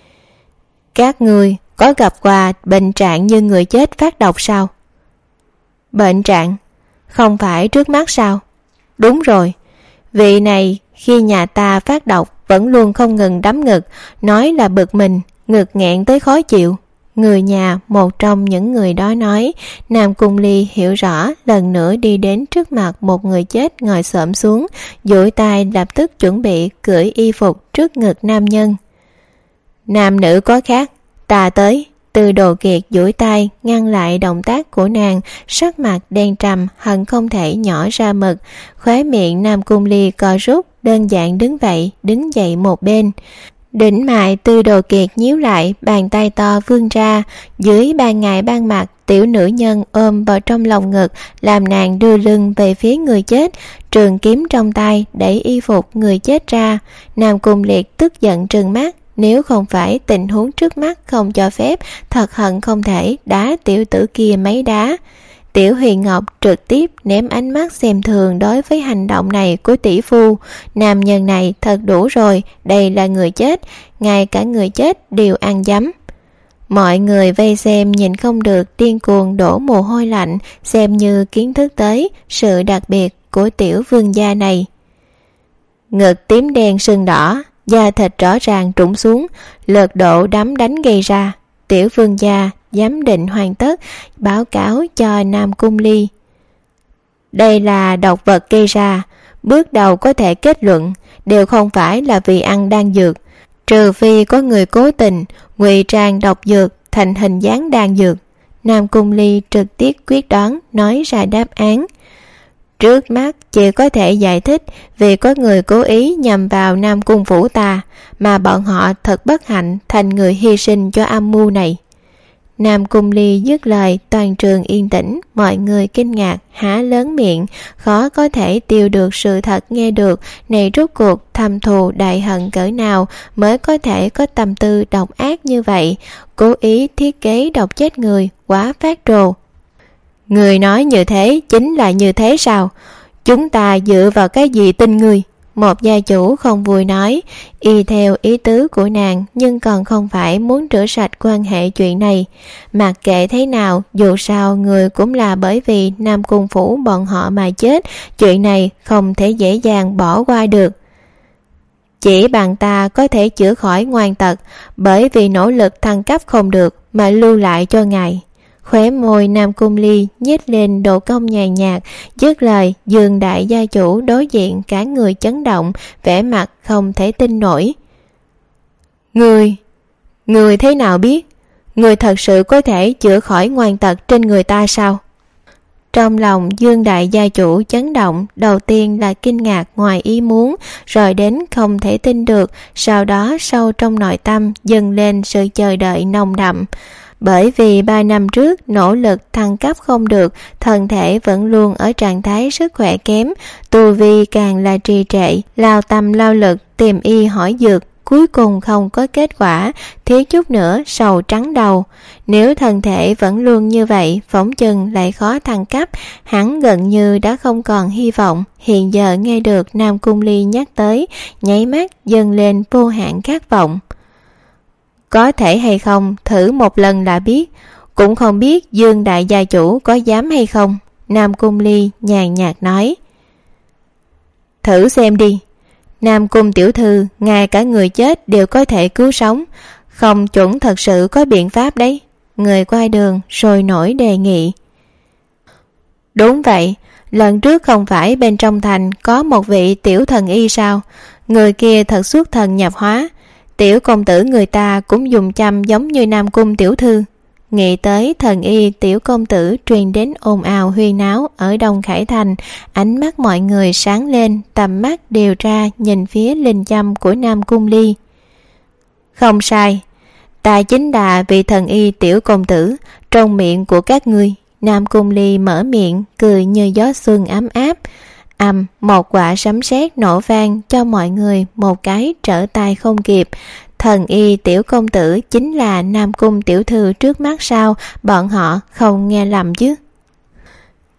Các ngươi có gặp qua bệnh trạng như người chết phát độc sao? Bệnh trạng? Không phải trước mắt sao? Đúng rồi, vị này khi nhà ta phát độc vẫn luôn không ngừng đấm ngực, nói là bực mình, ngực nghẹn tới khó chịu. Người nhà một trong những người đó nói. Nam Cung Ly hiểu rõ, lần nữa đi đến trước mặt một người chết ngồi xổm xuống, duỗi tay lập tức chuẩn bị cởi y phục trước ngực nam nhân. Nam nữ có khác, ta tới. Từ Đồ Kiệt duỗi tay ngăn lại động tác của nàng, sắc mặt đen trầm hận không thể nhỏ ra mực. Khóe miệng Nam Cung Ly co rút, đơn giản đứng dậy một bên. Đỉnh mại Từ Đồ Kiệt nhíu lại, bàn tay to vươn ra, dưới ban ngày ban mặt tiểu nữ nhân ôm vào trong lòng ngực, làm nàng đưa lưng về phía người chết, trường kiếm trong tay đẩy y phục người chết ra. Nam Cung Liệt tức giận trừng mắt, nếu không phải tình huống trước mắt không cho phép, thật hận không thể đá tiểu tử kia mấy đá. Tiểu Huyền Ngọc trực tiếp ném ánh mắt xem thường đối với hành động này của tỷ phu. Nam nhân này thật đủ rồi, đây là người chết, ngay cả người chết đều ăn dấm. Mọi người vây xem nhìn không được điên cuồng đổ mồ hôi lạnh, xem như kiến thức tới sự đặc biệt của tiểu vương gia này. Ngực tím đen sưng đỏ, da thịt rõ ràng trũng xuống, lực độ đấm đánh gây ra. Tiểu vương gia giám định hoàn tất, báo cáo cho Nam Cung Ly. Đây là độc vật gây ra, bước đầu có thể kết luận đều không phải là vì ăn đan dược, trừ phi có người cố tình ngụy trang độc dược thành hình dáng đan dược. Nam Cung Ly trực tiếp quyết đoán nói ra đáp án. Trước mắt chỉ có thể giải thích vì có người cố ý nhằm vào Nam Cung phủ ta, mà bọn họ thật bất hạnh thành người hy sinh cho âm mưu này. Nam Cung Ly dứt lời, toàn trường yên tĩnh, mọi người kinh ngạc há lớn miệng, khó có thể tiêu được sự thật nghe được. Này rốt cuộc thầm thù đại hận cỡ nào mới có thể có tâm tư độc ác như vậy, cố ý thiết kế độc chết người, quá phát rồ. Người nói như thế chính là như thế sao? Chúng ta dựa vào cái gì tin ngươi? Một gia chủ không vui nói, y theo ý tứ của nàng, nhưng còn không phải muốn rửa sạch quan hệ chuyện này. Mặc kệ thế nào, dù sao người cũng là bởi vì Nam Cung phủ bọn họ mà chết, chuyện này không thể dễ dàng bỏ qua được. Chỉ bằng ta có thể chữa khỏi ngoan tật, bởi vì nỗ lực thăng cấp không được mà lưu lại cho ngài. Khóe môi Nam Cung Ly nhếch lên độ cong nhàn nhạt, dứt lời Dương đại gia chủ đối diện cả người chấn động, vẻ mặt không thể tin nổi. Người thế nào biết? Người thật sự có thể chữa khỏi ngoan tật trên người ta sao? Trong lòng Dương đại gia chủ chấn động, đầu tiên là kinh ngạc ngoài ý muốn, rồi đến không thể tin được, sau đó sâu trong nội tâm dâng lên sự chờ đợi nồng đậm. Bởi vì 3 năm trước nỗ lực thăng cấp không được, thân thể vẫn luôn ở trạng thái sức khỏe kém, tu vi càng là trì trệ, lao tâm lao lực tìm y hỏi dược, cuối cùng không có kết quả, thiếu chút nữa sầu trắng đầu. Nếu thân thể vẫn luôn như vậy, phỏng chừng lại khó thăng cấp, hắn gần như đã không còn hy vọng. Hiện giờ nghe được Nam Cung Ly nhắc tới, nháy mắt dâng lên vô hạn khát vọng. Có thể hay không, thử một lần là biết. Cũng không biết Dương đại gia chủ có dám hay không. Nam Cung Ly nhàn nhạt nói. Thử xem đi. Nam Cung tiểu thư, ngay cả người chết đều có thể cứu sống, không chuẩn thật sự có biện pháp đấy. Người qua đường sôi nổi đề nghị. Đúng vậy, lần trước không phải bên trong thành có một vị tiểu thần y sao? Người kia thật xuất thần nhập hóa. Tiểu công tử người ta cũng dùng châm giống như Nam Cung tiểu thư. Nghĩ tới thần y tiểu công tử truyền đến ồn ào huyên náo ở Đông Khải Thành, ánh mắt mọi người sáng lên, tầm mắt điều tra nhìn phía linh châm của Nam Cung Ly. Không sai, ta chính là vị thần y tiểu công tử trong miệng của các ngươi. Nam Cung Ly mở miệng cười như gió xuân ấm áp. Một quả sấm sét nổ vang cho mọi người một cái trở tay không kịp. Thần y tiểu công tử chính là Nam Cung tiểu thư trước mắt sao? Bọn họ không nghe lầm chứ?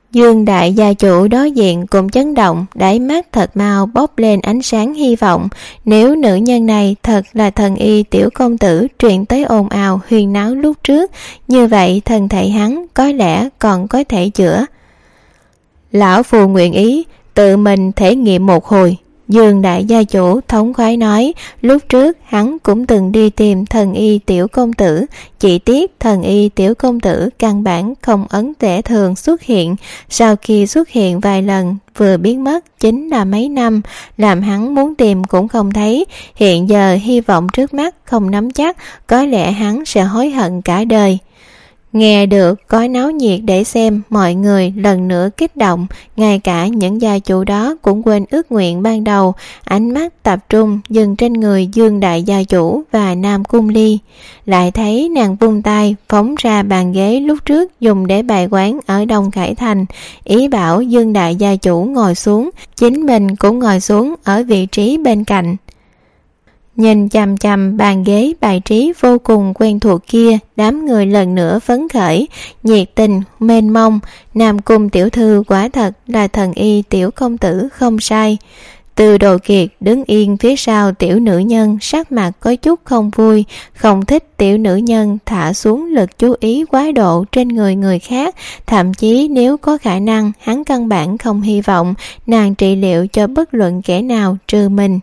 Dương đại gia chủ đối diện cũng chấn động, đáy mắt thật mau bốc lên ánh sáng hy vọng. Nếu nữ nhân này thật là thần y tiểu công tử truyền tới ồn ào huyên náo lúc trước, như vậy thân thể hắn có lẽ còn có thể chữa. Lão phù nguyện ý tự mình thể nghiệm một hồi. Dương đại gia chủ thống khoái nói, lúc trước hắn cũng từng đi tìm thần y tiểu công tử, chỉ tiếc thần y tiểu công tử căn bản không ấn tể thường xuất hiện, sau khi xuất hiện vài lần vừa biến mất chính là mấy năm, làm hắn muốn tìm cũng không thấy. Hiện giờ hy vọng trước mắt không nắm chắc, có lẽ hắn sẽ hối hận cả đời. Nghe được có náo nhiệt để xem, mọi người lần nữa kích động, ngay cả những gia chủ đó cũng quên ước nguyện ban đầu, ánh mắt tập trung dừng trên người Dương đại gia chủ và Nam Cung Ly. Lại thấy nàng vung tay phóng ra bàn ghế lúc trước dùng để bày quán ở Đông Khải Thành, ý bảo Dương đại gia chủ ngồi xuống, chính mình cũng ngồi xuống ở vị trí bên cạnh. Nhìn chằm chằm bàn ghế bài trí vô cùng quen thuộc kia, đám người lần nữa phấn khởi, nhiệt tình, mênh mông. Nam Cung tiểu thư quả thật là thần y tiểu công tử không sai. Từ Đồ Kiệt đứng yên phía sau tiểu nữ nhân, sắc mặt có chút không vui, không thích tiểu nữ nhân thả xuống lực chú ý quá độ trên người khác, thậm chí nếu có khả năng, hắn căn bản không hy vọng nàng trị liệu cho bất luận kẻ nào trừ mình.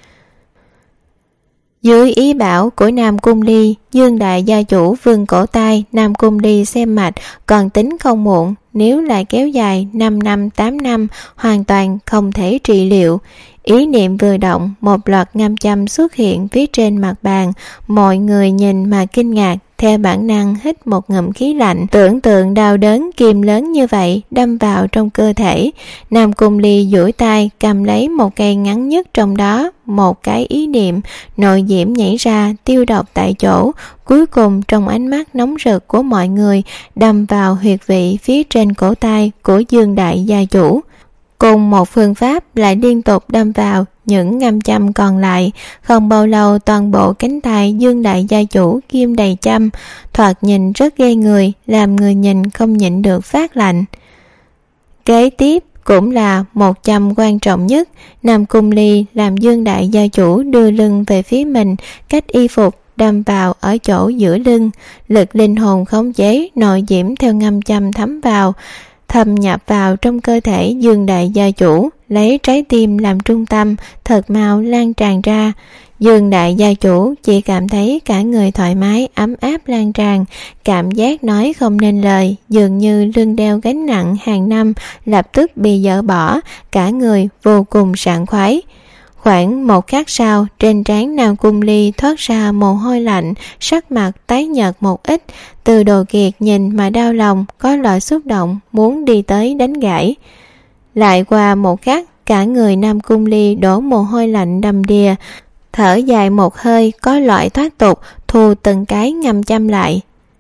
Dưới ý bảo của Nam Cung Ly, Dương đại gia chủ vươn cổ tay Nam Cung Ly xem mạch, còn tính không muộn, nếu lại kéo dài 5 năm 8 năm hoàn toàn không thể trị liệu. Ý niệm vừa động, một loạt ngâm châm xuất hiện phía trên mặt bàn, mọi người nhìn mà kinh ngạc, theo bản năng hít một ngụm khí lạnh, tưởng tượng đau đớn kim lớn như vậy đâm vào trong cơ thể. Nam Cung Ly duỗi tay cầm lấy một cây ngắn nhất trong đó, một cái ý niệm, nội diễm nhảy ra tiêu độc tại chỗ, cuối cùng trong ánh mắt nóng rực của mọi người đâm vào huyệt vị phía trên cổ tay của Dương đại gia chủ. Cùng một phương pháp lại liên tục đâm vào những ngâm châm còn lại, không bao lâu toàn bộ cánh tay Dương đại gia chủ kim đầy châm, thoạt nhìn rất ghê người, làm người nhìn không nhịn được phát lạnh. Kế tiếp cũng là một châm quan trọng nhất, Nam Cung Ly làm Dương đại gia chủ đưa lưng về phía mình, cách y phục đâm vào ở chỗ giữa lưng, lực linh hồn khống chế nội diễm theo ngâm châm thấm vào, thâm nhập vào trong cơ thể Dương đại gia chủ, lấy trái tim làm trung tâm, thật mau lan tràn ra. Dương đại gia chủ chỉ cảm thấy cả người thoải mái, ấm áp lan tràn, cảm giác nói không nên lời, dường như lưng đeo gánh nặng hàng năm lập tức bị dỡ bỏ, cả người vô cùng sảng khoái. Khoảng một khắc sau, trên trán Nam Cung Ly thoát ra mồ hôi lạnh, sắc mặt tái nhợt một ít. Từ Đồ Kiệt nhìn mà đau lòng, có loại xúc động muốn đi tới đánh gãy. Lại qua một khắc, cả người Nam Cung Ly đổ mồ hôi lạnh đầm đìa, thở dài một hơi, có loại thoát tục, thu từng cái ngâm châm lại.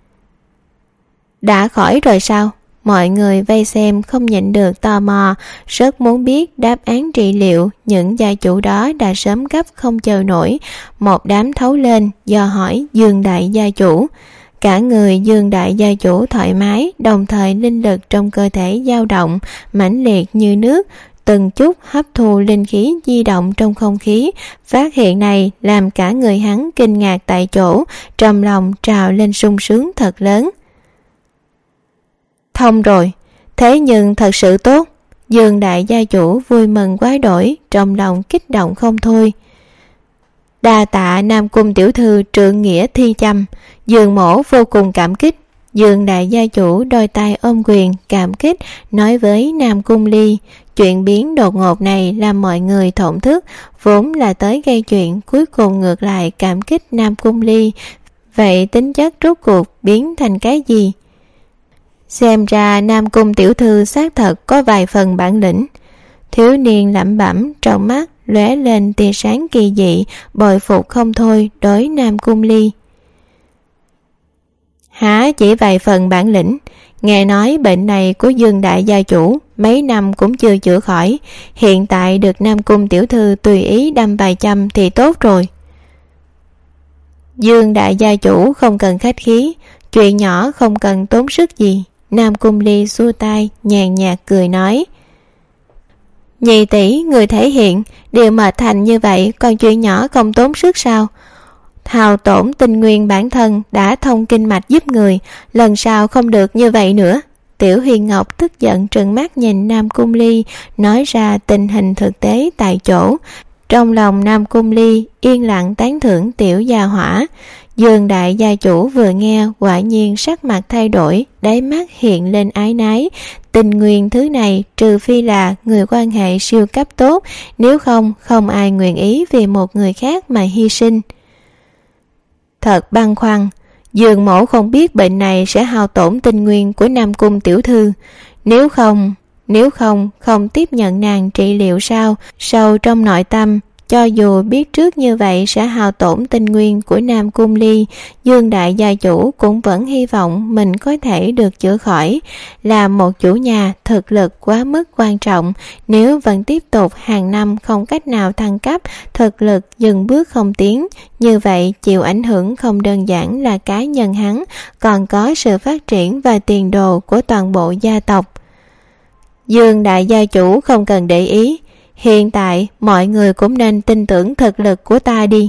Đã khỏi rồi sao? Mọi người vây xem không nhịn được tò mò, rất muốn biết đáp án trị liệu. Những gia chủ đó đã sớm gấp không chờ nổi, một đám thấu lên dò hỏi Dương đại gia chủ. Cả người Dương đại gia chủ thoải mái, đồng thời linh lực trong cơ thể dao động mãnh liệt như nước, từng chút hấp thu linh khí di động trong không khí. Phát hiện này làm cả người hắn kinh ngạc tại chỗ, trong lòng trào lên sung sướng thật lớn. Thông rồi, thế nhưng thật sự tốt. Dương đại gia chủ vui mừng quá đổi, trong lòng kích động không thôi. Đa tạ Nam Cung tiểu thư trượng nghĩa thi châm, Dương mổ vô cùng cảm kích. Dương đại gia chủ đôi tay ôm quyền cảm kích, nói với Nam Cung Ly. Chuyện biến đột ngột này làm mọi người thổn thức, vốn là tới gây chuyện, cuối cùng ngược lại cảm kích Nam Cung Ly. Vậy tính chất rốt cuộc biến thành cái gì? Xem ra Nam Cung tiểu thư xác thật có vài phần bản lĩnh. Thiếu niên lẩm bẩm, trong mắt lóe lên tia sáng kỳ dị, bội phục không thôi đối Nam Cung Ly. Hả, chỉ vài phần bản lĩnh? Nghe nói bệnh này của Dương đại gia chủ mấy năm cũng chưa chữa khỏi, hiện tại được Nam Cung tiểu thư tùy ý đâm vài châm thì tốt rồi. Dương đại gia chủ không cần khách khí, chuyện nhỏ không cần tốn sức gì. Nam Cung Ly xua tay nhàn nhạt cười nói: Nhị tỷ, người thể hiện đều mệt thành như vậy, còn chuyện nhỏ không tốn sức sao? Hao tổn tinh nguyên bản thân đã thông kinh mạch giúp người, lần sau không được như vậy nữa. Tiểu Huyền Ngọc tức giận trừng mắt nhìn Nam Cung Ly, nói ra tình hình thực tế tại chỗ. Trong lòng Nam Cung Ly yên lặng tán thưởng tiểu gia hỏa. Dương đại gia chủ vừa nghe quả nhiên sắc mặt thay đổi, đáy mắt hiện lên ái nái. Tình nguyên thứ này trừ phi là người quan hệ siêu cấp tốt, nếu không, không ai nguyện ý vì một người khác mà hy sinh. Thật băn khoăn, Dương mẫu không biết bệnh này sẽ hao tổn tinh nguyên của Nam Cung tiểu thư. Nếu không tiếp nhận nàng trị liệu sao? Sâu trong nội tâm, cho dù biết trước như vậy sẽ hao tổn tinh nguyên của Nam Cung Ly, Dương đại gia chủ cũng vẫn hy vọng mình có thể được chữa khỏi. Là một chủ nhà, thực lực quá mức quan trọng, nếu vẫn tiếp tục hàng năm không cách nào thăng cấp, thực lực dừng bước không tiến, như vậy chịu ảnh hưởng không đơn giản là cá nhân hắn, còn có sự phát triển và tiền đồ của toàn bộ gia tộc. Dương đại gia chủ không cần để ý, hiện tại mọi người cũng nên tin tưởng thực lực của ta đi.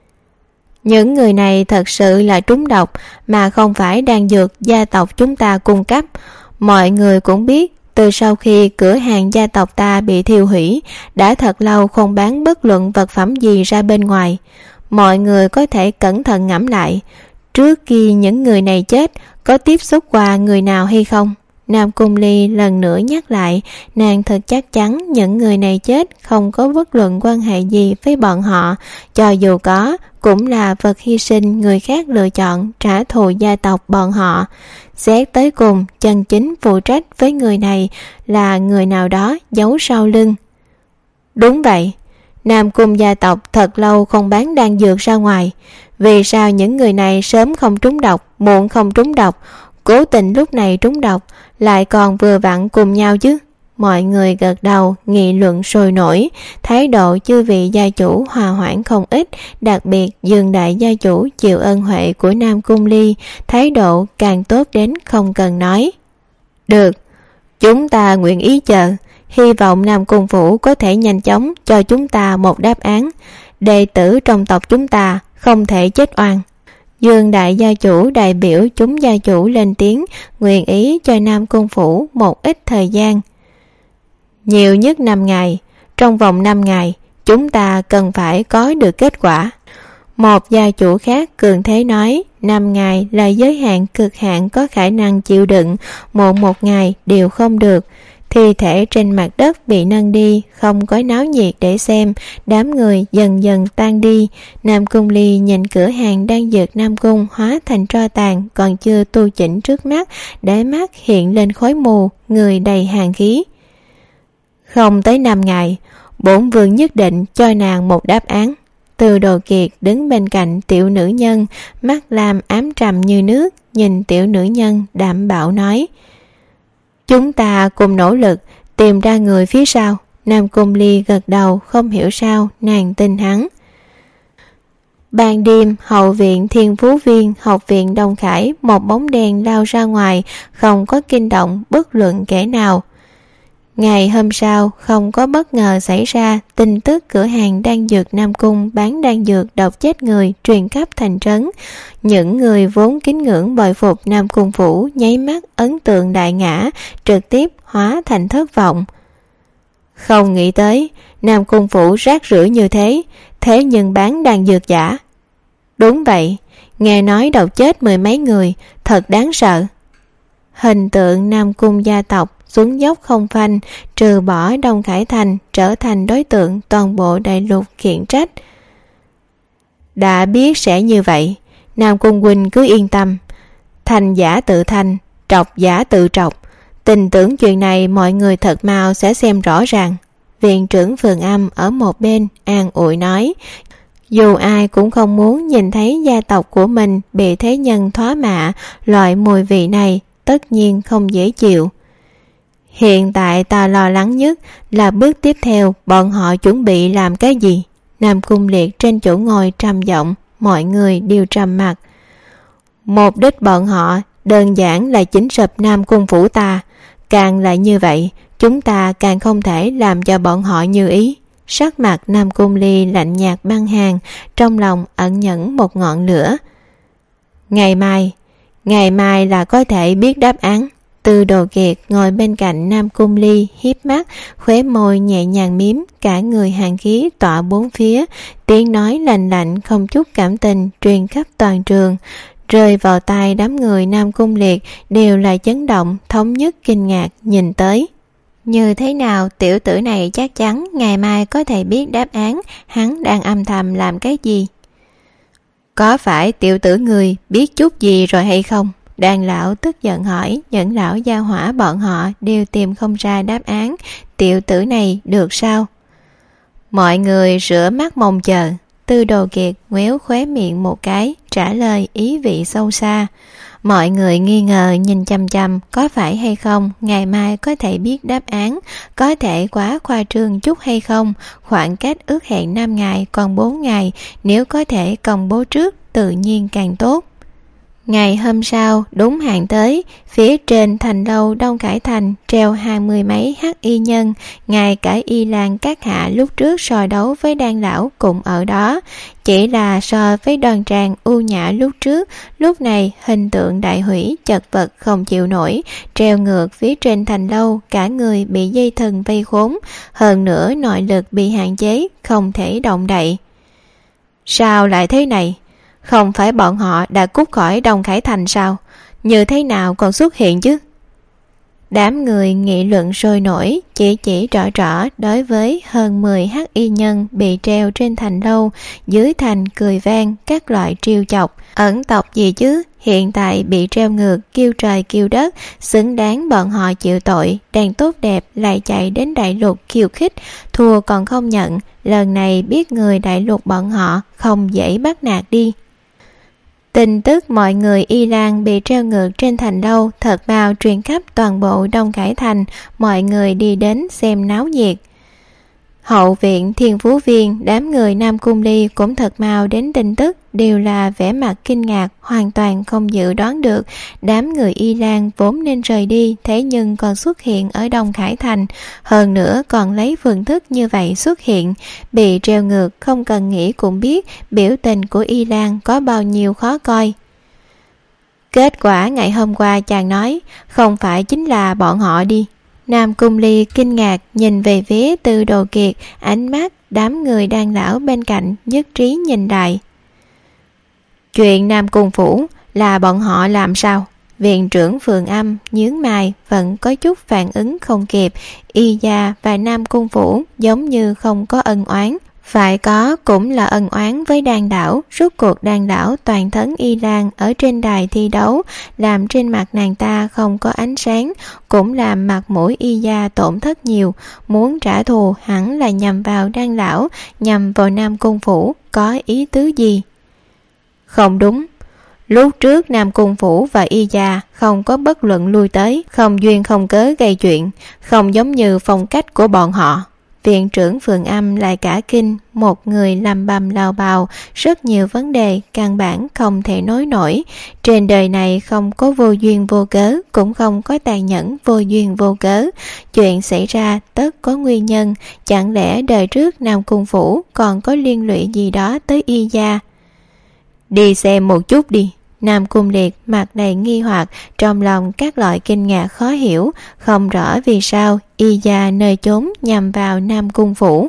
Những người này thật sự là trúng độc, mà không phải đan dược gia tộc chúng ta cung cấp. Mọi người cũng biết, từ sau khi cửa hàng gia tộc ta bị thiêu hủy, đã thật lâu không bán bất luận vật phẩm gì ra bên ngoài. Mọi người có thể cẩn thận ngẫm lại, trước khi những người này chết, có tiếp xúc qua người nào hay không? Nam Cung Ly lần nữa nhắc lại, nàng thật chắc chắn những người này chết không có bất luận quan hệ gì với bọn họ, cho dù có, cũng là vật hy sinh người khác lựa chọn trả thù gia tộc bọn họ. Xét tới cùng, chân chính phụ trách với người này là người nào đó giấu sau lưng. Đúng vậy, Nam Cung gia tộc thật lâu không bán đan dược ra ngoài. Vì sao những người này sớm không trúng độc, muộn không trúng độc, cố tình lúc này trúng độc, lại còn vừa vặn cùng nhau chứ? Mọi người gật đầu, nghị luận sôi nổi, thái độ chư vị gia chủ hòa hoãn không ít, đặc biệt Dương đại gia chủ chịu ân huệ của Nam Cung Ly, thái độ càng tốt đến không cần nói. Được, chúng ta nguyện ý chờ, hy vọng Nam Cung phủ có thể nhanh chóng cho chúng ta một đáp án. Đệ tử trong tộc chúng ta không thể chết oan. Dương đại gia chủ đại biểu chúng gia chủ lên tiếng, nguyện ý cho Nam Cung phủ một ít thời gian. Nhiều nhất 5 ngày, trong vòng 5 ngày, chúng ta cần phải có được kết quả. Một gia chủ khác cường thế nói, 5 ngày là giới hạn cực hạn có khả năng chịu đựng, một ngày đều không được. Thi thể trên mặt đất bị nâng đi, không có náo nhiệt để xem, đám người dần dần tan đi. Nam Cung Ly nhìn cửa hàng đang dược Nam Cung hóa thành tro tàn, còn chưa tu chỉnh trước mắt, đáy mắt hiện lên khói mù, người đầy hàn khí. Không tới 5 ngày, bổn vương nhất định cho nàng một đáp án. Từ Đồ Kiệt đứng bên cạnh tiểu nữ nhân, mắt lam ám trầm như nước, nhìn tiểu nữ nhân đảm bảo nói. Chúng ta cùng nỗ lực tìm ra người phía sau. Nam Cung Ly gật đầu, không hiểu sao nàng tin hắn. Ban đêm, hậu viện Thiên Phú Viên, học viện Đông Khải, một bóng đèn lao ra ngoài, không có kinh động bất luận kẻ nào. Ngày hôm sau, không có bất ngờ xảy ra, tin tức cửa hàng đan dược Nam Cung bán đan dược độc chết người truyền khắp thành trấn. Những người vốn kính ngưỡng bội phục Nam Cung phủ nháy mắt ấn tượng đại ngã, trực tiếp hóa thành thất vọng. Không nghĩ tới, Nam Cung phủ rác rưởi như thế, thế nhưng bán đan dược giả. Đúng vậy, nghe nói độc chết 10 mấy người, thật đáng sợ. Hình tượng Nam Cung gia tộc xuống dốc không phanh, trừ bỏ Đông Khải Thành, trở thành đối tượng toàn bộ đại lục khiển trách. Đã biết sẽ như vậy, Nam Cung huynh cứ yên tâm. Thành giả tự thành, trọc giả tự trọc. Tin tưởng chuyện này mọi người thật mau sẽ xem rõ ràng. Viện trưởng Phường Âm ở một bên an ủi nói, dù ai cũng không muốn nhìn thấy gia tộc của mình bị thế nhân thoá mạ, loại mùi vị này tất nhiên không dễ chịu. Hiện tại ta lo lắng nhất là bước tiếp theo bọn họ chuẩn bị làm cái gì? Nam Cung Liệt trên chỗ ngồi trầm giọng, mọi người đều trầm mặt. Mục đích bọn họ đơn giản là chính sụp Nam Cung phủ ta. Càng là như vậy, chúng ta càng không thể làm cho bọn họ như ý. Sắc mặt Nam Cung Ly lạnh nhạt băng hàn, trong lòng ẩn nhẫn một ngọn lửa. Ngày mai là có thể biết đáp án. Tư Đồ Kiệt ngồi bên cạnh Nam Cung Ly, híp mắt, khóe môi nhẹ nhàng mím, cả người hàn khí tỏa bốn phía, tiếng nói lạnh lạnh không chút cảm tình truyền khắp toàn trường, rơi vào tai đám người Nam Cung Liệt đều là chấn động, thống nhất kinh ngạc nhìn tới. Như thế nào tiểu tử này chắc chắn ngày mai có thể biết đáp án, hắn đang âm thầm làm cái gì? Có phải tiểu tử người biết chút gì rồi hay không? Đàn lão tức giận hỏi. Những lão gia hỏa bọn họ đều tìm không ra đáp án. Tiểu tử này được sao? Mọi người rửa mắt mong chờ. Tư Đồ Kiệt ngoéo khóe miệng một cái, trả lời ý vị sâu xa. Mọi người nghi ngờ nhìn chăm chăm, có phải hay không ngày mai có thể biết đáp án, có thể quá khoa trương chút hay không, khoảng cách ước hẹn 5 ngày còn 4 ngày, nếu có thể công bố trước tự nhiên càng tốt. Ngày hôm sau đúng hạn tới, phía trên thành lâu Đông Khải Thành treo 20 mấy hắc y nhân, ngay cả Y Lan các hạ lúc trước so đấu với Đan lão cũng ở đó, chỉ là so với Đoan Trang ưu nhã lúc trước, lúc này hình tượng đại hủy chật vật không chịu nổi, treo ngược phía trên thành lâu, cả người bị dây thừng vây khốn, hơn nữa nội lực bị hạn chế, không thể động đậy. Sao lại thế này? Không phải bọn họ đã cút khỏi Đông Khải Thành sao? Như thế nào còn xuất hiện chứ? Đám người nghị luận sôi nổi, chỉ rõ đối với hơn 10 hắc y nhân bị treo trên thành lâu, dưới thành cười vang các loại trêu chọc. Ẩn tộc gì chứ? Hiện tại bị treo ngược, kêu trời kêu đất, xứng đáng bọn họ chịu tội, đang tốt đẹp lại chạy đến đại lục khiêu khích, thua còn không nhận, lần này biết người đại lục bọn họ không dễ bắt nạt đi. Tin tức mọi người Y Lan bị treo ngược trên thành lâu thật mau truyền khắp toàn bộ Đông Khải Thành, mọi người đi đến xem náo nhiệt. Hậu viện Thiên Phú Viên, đám người Nam Cung Ly cũng thật mau đến tin tức, đều là vẻ mặt kinh ngạc, hoàn toàn không dự đoán được đám người Y Lan vốn nên rời đi, thế nhưng còn xuất hiện ở Đông Khải Thành, hơn nữa còn lấy phương thức như vậy xuất hiện, bị treo ngược không cần nghĩ cũng biết biểu tình của Y Lan có bao nhiêu khó coi. Kết quả ngày hôm qua chàng nói, không phải chính là bọn họ đi. Nam Cung Ly kinh ngạc nhìn về phía Tư Đồ Kiệt, ánh mắt đám người đang lão bên cạnh nhất trí nhìn lại. Chuyện Nam Cung phủ là bọn họ làm sao? Viện trưởng Phượng Âm nhướng mày, vẫn có chút phản ứng không kịp. Y gia và Nam Cung phủ giống như không có ân oán, phải có cũng là ân oán với Đan đảo. Rốt cuộc Đan đảo toàn thân Y Lan ở trên đài thi đấu, làm trên mặt nàng ta không có ánh sáng, cũng làm mặt mũi Y gia tổn thất nhiều. Muốn trả thù hẳn là nhằm vào Đan lão, nhằm vào Nam Cung phủ, có ý tứ gì? Không đúng. Lúc trước Nam Cung phủ và Y gia không có bất luận lui tới, không duyên không cớ gây chuyện, không giống như phong cách của bọn họ. Viện trưởng Phượng Âm lại cả kinh, một người làm bầm lao bào, rất nhiều vấn đề căn bản không thể nói nổi. Trên đời này không có vô duyên vô cớ, cũng không có tàn nhẫn vô duyên vô cớ. Chuyện xảy ra tất có nguyên nhân, chẳng lẽ đời trước Nam Cung phủ còn có liên lụy gì đó tới Y gia? Đi xem một chút đi. Nam Cung Liệt mặt đầy nghi hoặc, trong lòng các loại kinh ngạc khó hiểu, không rõ vì sao Y gia nơi chốn nhằm vào Nam Cung phủ.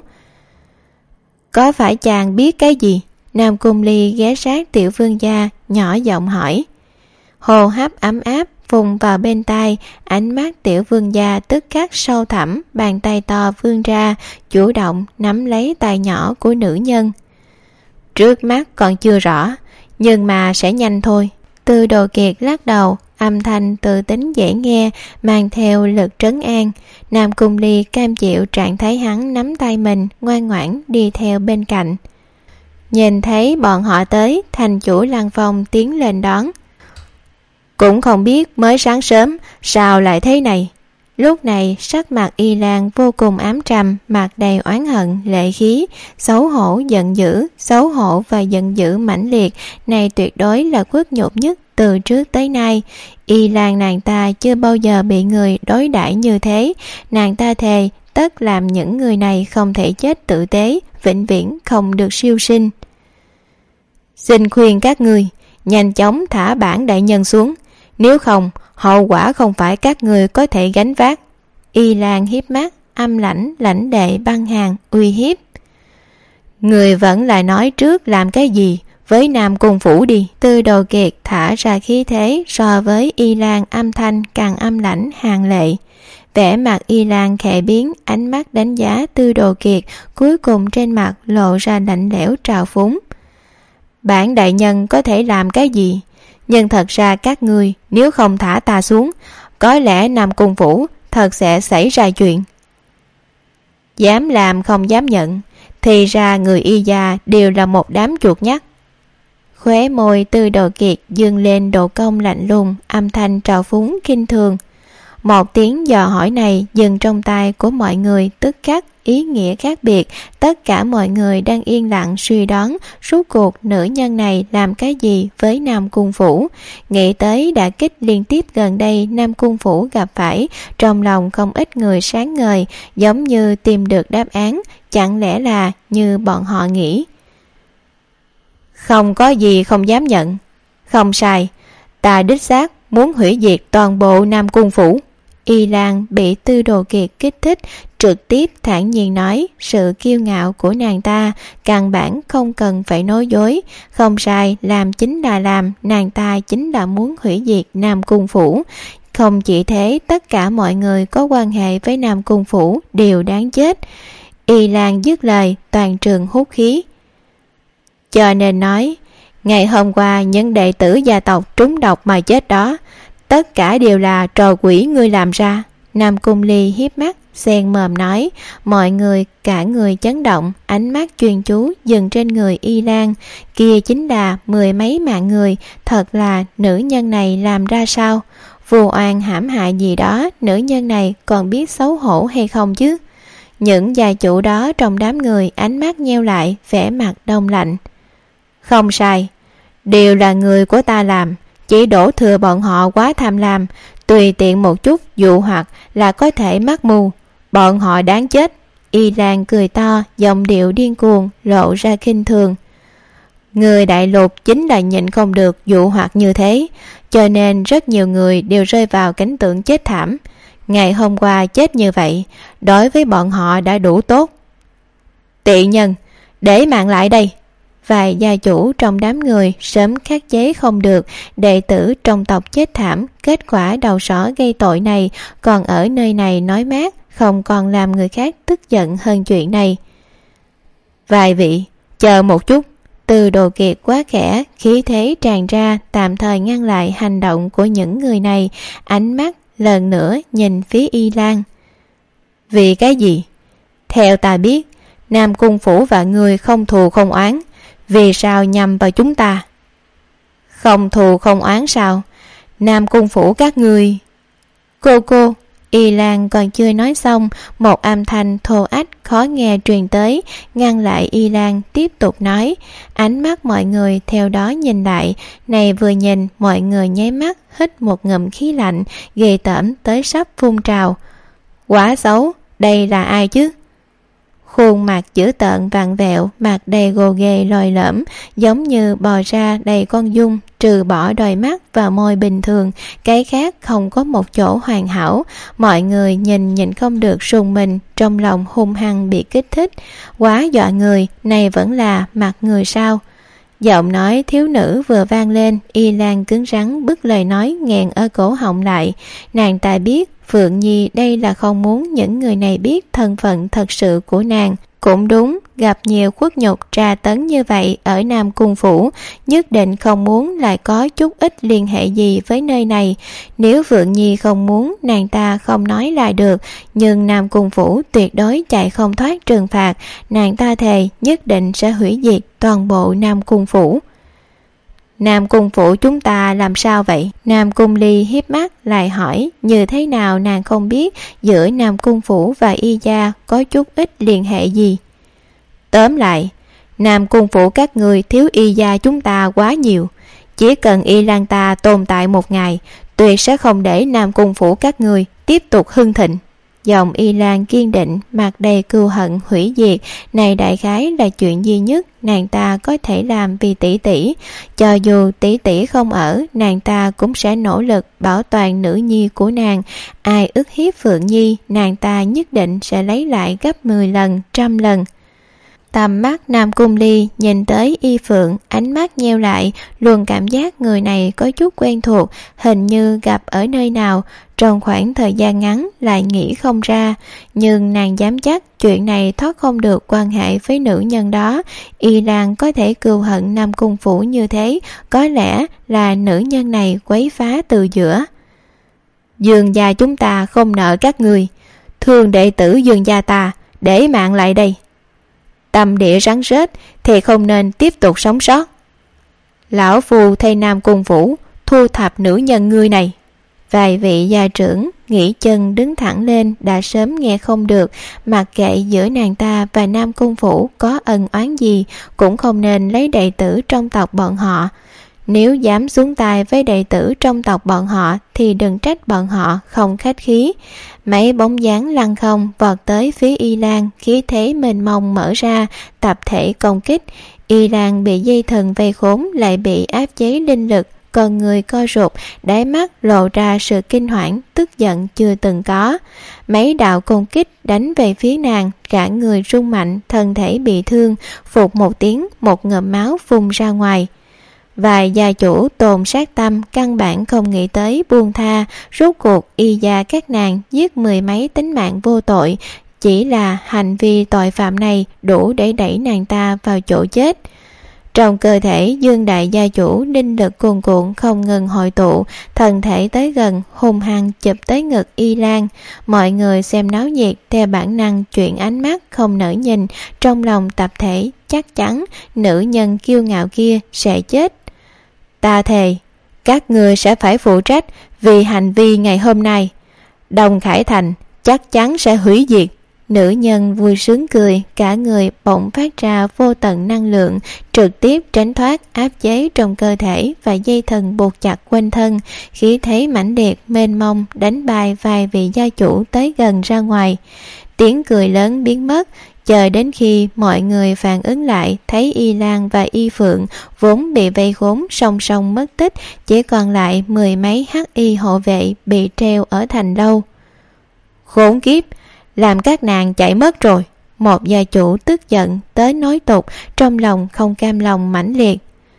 Có phải chàng biết cái gì? Nam Cung Ly ghé sát Tiểu Vương gia, nhỏ giọng hỏi. Hô hấp ấm áp vùng vào bên tai, ánh mắt Tiểu Vương gia tức khắc sâu thẳm, bàn tay to vươn ra, chủ động nắm lấy tay nhỏ của nữ nhân. Trước mắt còn chưa rõ, nhưng mà sẽ nhanh thôi. Tư Đồ Kiệt lắc đầu, âm thanh từ tính dễ nghe, mang theo lực trấn an. Nam Cung Ly cam chịu trạng thái hắn nắm tay mình, ngoan ngoãn đi theo bên cạnh. Nhìn thấy bọn họ tới, thành chủ Lăng Phong tiến lên đón. Cũng không biết mới sáng sớm sao lại thế này. Lúc này sắc mặt Y Lan vô cùng ám trầm, mặt đầy oán hận, lệ khí, xấu hổ và giận dữ mãnh liệt, này tuyệt đối là khuất nhục nhất từ trước tới nay, Y Lan nàng ta chưa bao giờ bị người đối đãi như thế. Nàng ta thề tất làm những người này không thể chết tử tế, vĩnh viễn không được siêu sinh. Xin khuyên các ngươi nhanh chóng thả bản đại nhân xuống, nếu không hậu quả không phải các ngươi có thể gánh vác. Y Lan hiếp mắt, âm lãnh lãnh đệ băng hàng uy hiếp. Người vẫn là nói trước làm cái gì với Nam Cung Phủ đi. Tư Đồ Kiệt thả ra khí thế so với Y Lan âm thanh càng âm lãnh hàn lệ. Vẻ mặt Y Lan khẽ biến, ánh mắt đánh giá Tư Đồ Kiệt, cuối cùng trên mặt lộ ra lạnh lẽo trào phúng. Bản đại nhân có thể làm cái gì? Nhưng thật ra các ngươi nếu không thả ta xuống, có lẽ Nam Cung Phủ thật sẽ xảy ra chuyện. Dám làm không dám nhận, thì ra người Y gia đều là một đám chuột nhắt. Khóe môi Tư Đồ Kiệt dương lên độ cong lạnh lùng, âm thanh trào phúng khinh thường. Một tiếng dò hỏi này dừng trong tai của mọi người, tức khắc ý nghĩa khác biệt. Tất cả mọi người đang yên lặng suy đoán rốt cuộc nữ nhân này làm cái gì với Nam Cung Phủ. Nghĩ tới đả kích liên tiếp gần đây Nam Cung Phủ gặp phải, trong lòng không ít người sáng ngời, giống như tìm được đáp án. Chẳng lẽ là như bọn họ nghĩ? Không có gì không dám nhận. Không sai, ta đích xác muốn hủy diệt toàn bộ Nam Cung Phủ. Y Lan bị Tư Đồ Kiệt kích thích, trực tiếp thản nhiên nói, sự kiêu ngạo của nàng ta căn bản không cần phải nói dối. Không sai, làm chính là làm, nàng ta chính là muốn hủy diệt Nam Cung Phủ. Không chỉ thế, tất cả mọi người có quan hệ với Nam Cung Phủ đều đáng chết. Y Lan dứt lời, toàn trường hút khí. Cho nên nói, ngày hôm qua những đệ tử gia tộc trúng độc mà chết đó, tất cả đều là trò quỷ ngươi làm ra. Nam Cung Ly hiếp mắt, xen mồm nói. Mọi người cả người chấn động, ánh mắt chuyên chú dừng trên người Y Lan. Kia chính là mười mấy mạng người, thật là nữ nhân này làm ra sao? Vô oan hãm hại gì đó, nữ nhân này còn biết xấu hổ hay không chứ? Những gia chủ đó trong đám người ánh mắt nheo lại, vẻ mặt đông lạnh. Không sai, đều là người của ta làm, chỉ đổ thừa bọn họ quá tham lam, tùy tiện một chút dụ hoặc là có thể mắc mưu. Bọn họ đáng chết. Y Lan cười to, giọng điệu điên cuồng, lộ ra khinh thường. Người đại lục chính là nhịn không được dụ hoặc như thế, cho nên rất nhiều người đều rơi vào cảnh tượng chết thảm. Ngày hôm qua chết như vậy, đối với bọn họ đã đủ tốt. Tị nhân, để mạng lại đây. Vài gia chủ trong đám người sớm khắc chế không được đệ tử trong tộc chết thảm, kết quả đầu sỏ gây tội này còn ở nơi này nói mát, không còn làm người khác tức giận hơn chuyện này. Vài vị, chờ một chút. Tư Đồ Kiệt quá khẽ, khí thế tràn ra, tạm thời ngăn lại hành động của những người này, ánh mắt lần nữa nhìn phía Y Lan. Vì cái gì? Theo ta biết, Nam Cung Phủ và người không thù không oán, vì sao nhằm vào chúng ta? Không thù không oán sao? Nam Cung Phủ các ngươi... Cô... Y Lan còn chưa nói xong, một âm thanh thô ách khó nghe truyền tới, ngăn lại Y Lan tiếp tục nói. Ánh mắt mọi người theo đó nhìn lại, này vừa nhìn mọi người nháy mắt hít một ngụm khí lạnh, ghê tởm tới sắp phun trào. Quá xấu, đây là ai chứ? Khuôn mặt dữ tợn vặn vẹo, mặt đầy gồ ghề lồi lõm, giống như bò ra đầy con giun, trừ bỏ đôi mắt và môi bình thường, cái khác không có một chỗ hoàn hảo. Mọi người nhìn không được rùng mình, trong lòng hung hăng bị kích thích. Quá dọa người, này vẫn là mặt người sao? Giọng nói thiếu nữ vừa vang lên, Y Lan cứng rắn bứt lời nói nghẹn ở cổ họng lại. Nàng ta biết Phượng Nhi đây là không muốn những người này biết thân phận thật sự của nàng. Cũng đúng, gặp nhiều khuất nhục tra tấn như vậy ở Nam Cung Phủ, nhất định không muốn lại có chút ít liên hệ gì với nơi này. Nếu Phượng Nhi không muốn, nàng ta không nói lại được, nhưng Nam Cung Phủ tuyệt đối chạy không thoát trừng phạt. Nàng ta thề nhất định sẽ hủy diệt toàn bộ Nam Cung Phủ. Nam Cung Phủ chúng ta làm sao vậy? Nam Cung Ly hiếp mắt lại hỏi, như thế nào nàng không biết giữa Nam Cung Phủ và Y gia có chút ít liên hệ gì. Tóm lại, Nam Cung Phủ các người thiếu Y gia chúng ta quá nhiều, Chỉ cần Y Lan ta tồn tại một ngày, tuyệt sẽ không để Nam Cung phủ các ngươi tiếp tục hưng thịnh. Giọng Y Lan kiên định, mặt đầy cừu hận hủy diệt. Này đại khái là chuyện duy nhất nàng ta có thể làm vì tỷ tỷ. Cho dù tỷ tỷ không ở, nàng ta cũng sẽ nỗ lực bảo toàn nữ nhi của nàng. Ai ức hiếp Phượng Nhi, nàng ta nhất định sẽ lấy lại gấp 10 lần, 100 lần. Tầm mắt Nam Cung Ly nhìn tới Y Phượng, ánh mắt nheo lại, luôn cảm giác người này có chút quen thuộc, hình như gặp ở nơi nào. Trong khoảng thời gian ngắn lại nghĩ không ra, nhưng nàng dám chắc chuyện này thoát không được quan hệ với nữ nhân đó. Y Lan có thể cừu hận Nam Cung phủ như thế, có lẽ là nữ nhân này quấy phá từ giữa. Dương gia chúng ta không nợ các người, thương đệ tử Dương gia ta, để mạng lại đây. Tâm địa rắn rết thì không nên tiếp tục sống sót. Lão phu thay Nam Cung phủ thu thập nữ nhân ngươi này. Vài vị gia trưởng nghĩ chân đứng thẳng lên đã sớm nghe không được, mặc kệ giữa nàng ta và Nam Cung phủ có ân oán gì, cũng không nên lấy đệ tử trong tộc bọn họ. Nếu dám xuống tay với đệ tử trong tộc bọn họ thì đừng trách bọn họ không khách khí. Mấy bóng dáng lăng không vọt tới phía Y Lan, khí thế mênh mông mở ra, tập thể công kích. Y Lan bị dây thần vây khốn, lại bị áp chế linh lực, con người co rụt, đáy mắt lộ ra sự kinh hoảng, tức giận chưa từng có. Mấy đạo công kích đánh về phía nàng, cả người rung mạnh, thân thể bị thương, phụt một tiếng, một ngụm máu phun ra ngoài. Vài gia chủ tồn sát tâm căn bản không nghĩ tới buông tha, rốt cuộc Y gia các nàng giết 10 mấy tính mạng vô tội, chỉ là hành vi tội phạm này đủ để đẩy nàng ta vào chỗ chết. Trong cơ thể Dương đại gia chủ linh lực cuồn cuộn không ngừng hội tụ, thân thể tới gần hung hăng chụp tới ngực Y Lan. Mọi người xem náo nhiệt theo bản năng chuyển ánh mắt không nỡ nhìn, trong lòng tập thể chắc chắn nữ nhân kiêu ngạo kia sẽ chết. Ta thề, các ngươi sẽ phải phụ trách vì hành vi ngày hôm nay. Đông Khải Thành chắc chắn sẽ hủy diệt. Nữ nhân vui sướng cười, cả người bỗng phát ra vô tận năng lượng, trực tiếp tránh thoát áp chế trong cơ thể và dây thần buộc chặt quanh thân. Khí thế mãnh liệt mênh mông đánh bay vài vị gia chủ tới gần ra ngoài. Tiếng cười lớn biến mất, chờ đến khi mọi người phản ứng lại, thấy Y Lan và Y Phượng vốn bị vây khốn song song mất tích, chỉ còn lại 10 mấy hắc y hộ vệ bị treo ở thành lâu. Khốn kiếp, làm các nàng chạy mất rồi. Một gia chủ tức giận tới nói tục, trong lòng không cam lòng mãnh liệt.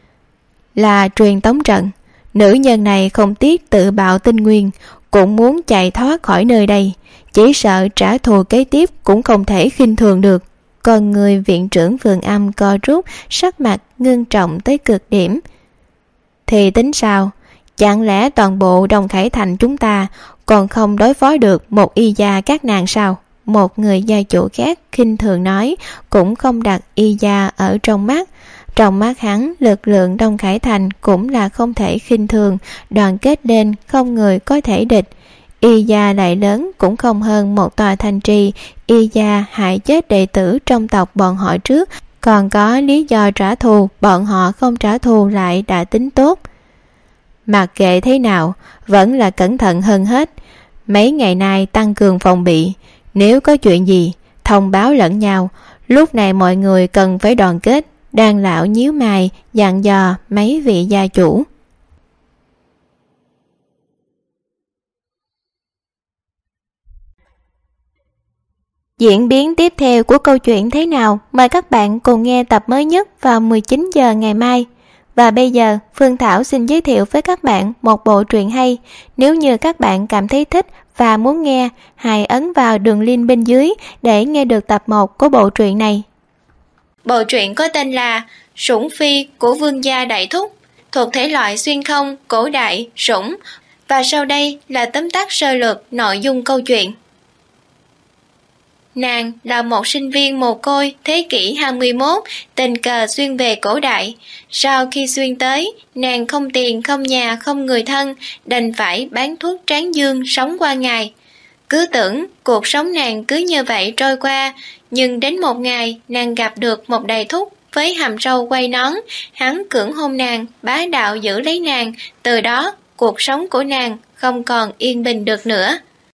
Là truyền tống trận, nữ nhân này không tiếc tự bạo tinh nguyên, cũng muốn chạy thoát khỏi nơi đây. Chỉ sợ trả thù kế tiếp cũng không thể khinh thường được. Còn người viện trưởng Vườn Âm co rút, sắc mặt ngưng trọng tới cực điểm. Thì tính sao? Chẳng lẽ toàn bộ Đông Khải Thành chúng ta còn không đối phó được một Y gia các nàng sao? Một người gia chủ khác khinh thường nói, cũng không đặt Y gia ở trong mắt. Trong mắt hắn, lực lượng Đông Khải Thành cũng là không thể khinh thường, đoàn kết lên không người có thể địch. Y gia lại lớn cũng không hơn một tòa thành trì. Y gia hại chết đệ tử trong tộc bọn họ trước, còn có lý do trả thù, bọn họ không trả thù lại đã tính tốt. Mặc kệ thế nào, vẫn là cẩn thận hơn hết. Mấy ngày nay tăng cường phòng bị, nếu có chuyện gì thông báo lẫn nhau. Lúc này mọi người cần phải đoàn kết. Đan lão nhíu mày dặn dò mấy vị gia chủ. Diễn biến tiếp theo của câu chuyện thế nào? Mời các bạn cùng nghe tập mới nhất vào 19 giờ ngày mai. Và bây giờ, Phương Thảo xin giới thiệu với các bạn một bộ truyện hay. Nếu như các bạn cảm thấy thích và muốn nghe, hãy ấn vào đường link bên dưới để nghe được tập 1 của bộ truyện này. Bộ truyện có tên là Sủng Phi của Vương gia Đại Thúc, thuộc thể loại xuyên không, cổ đại, sủng. Và sau đây là tóm tắt sơ lược nội dung câu chuyện. Nàng là một sinh viên mồ côi thế kỷ 21, tình cờ xuyên về cổ đại. Sau khi xuyên tới, nàng không tiền, không nhà, không người thân, đành phải bán thuốc tráng dương sống qua ngày. Cứ tưởng cuộc sống nàng cứ như vậy trôi qua, nhưng đến một ngày nàng gặp được một đại thúc
với hàm râu quay nón, hắn cưỡng hôn nàng, bá đạo giữ lấy nàng, từ đó cuộc sống của nàng không còn yên bình được nữa.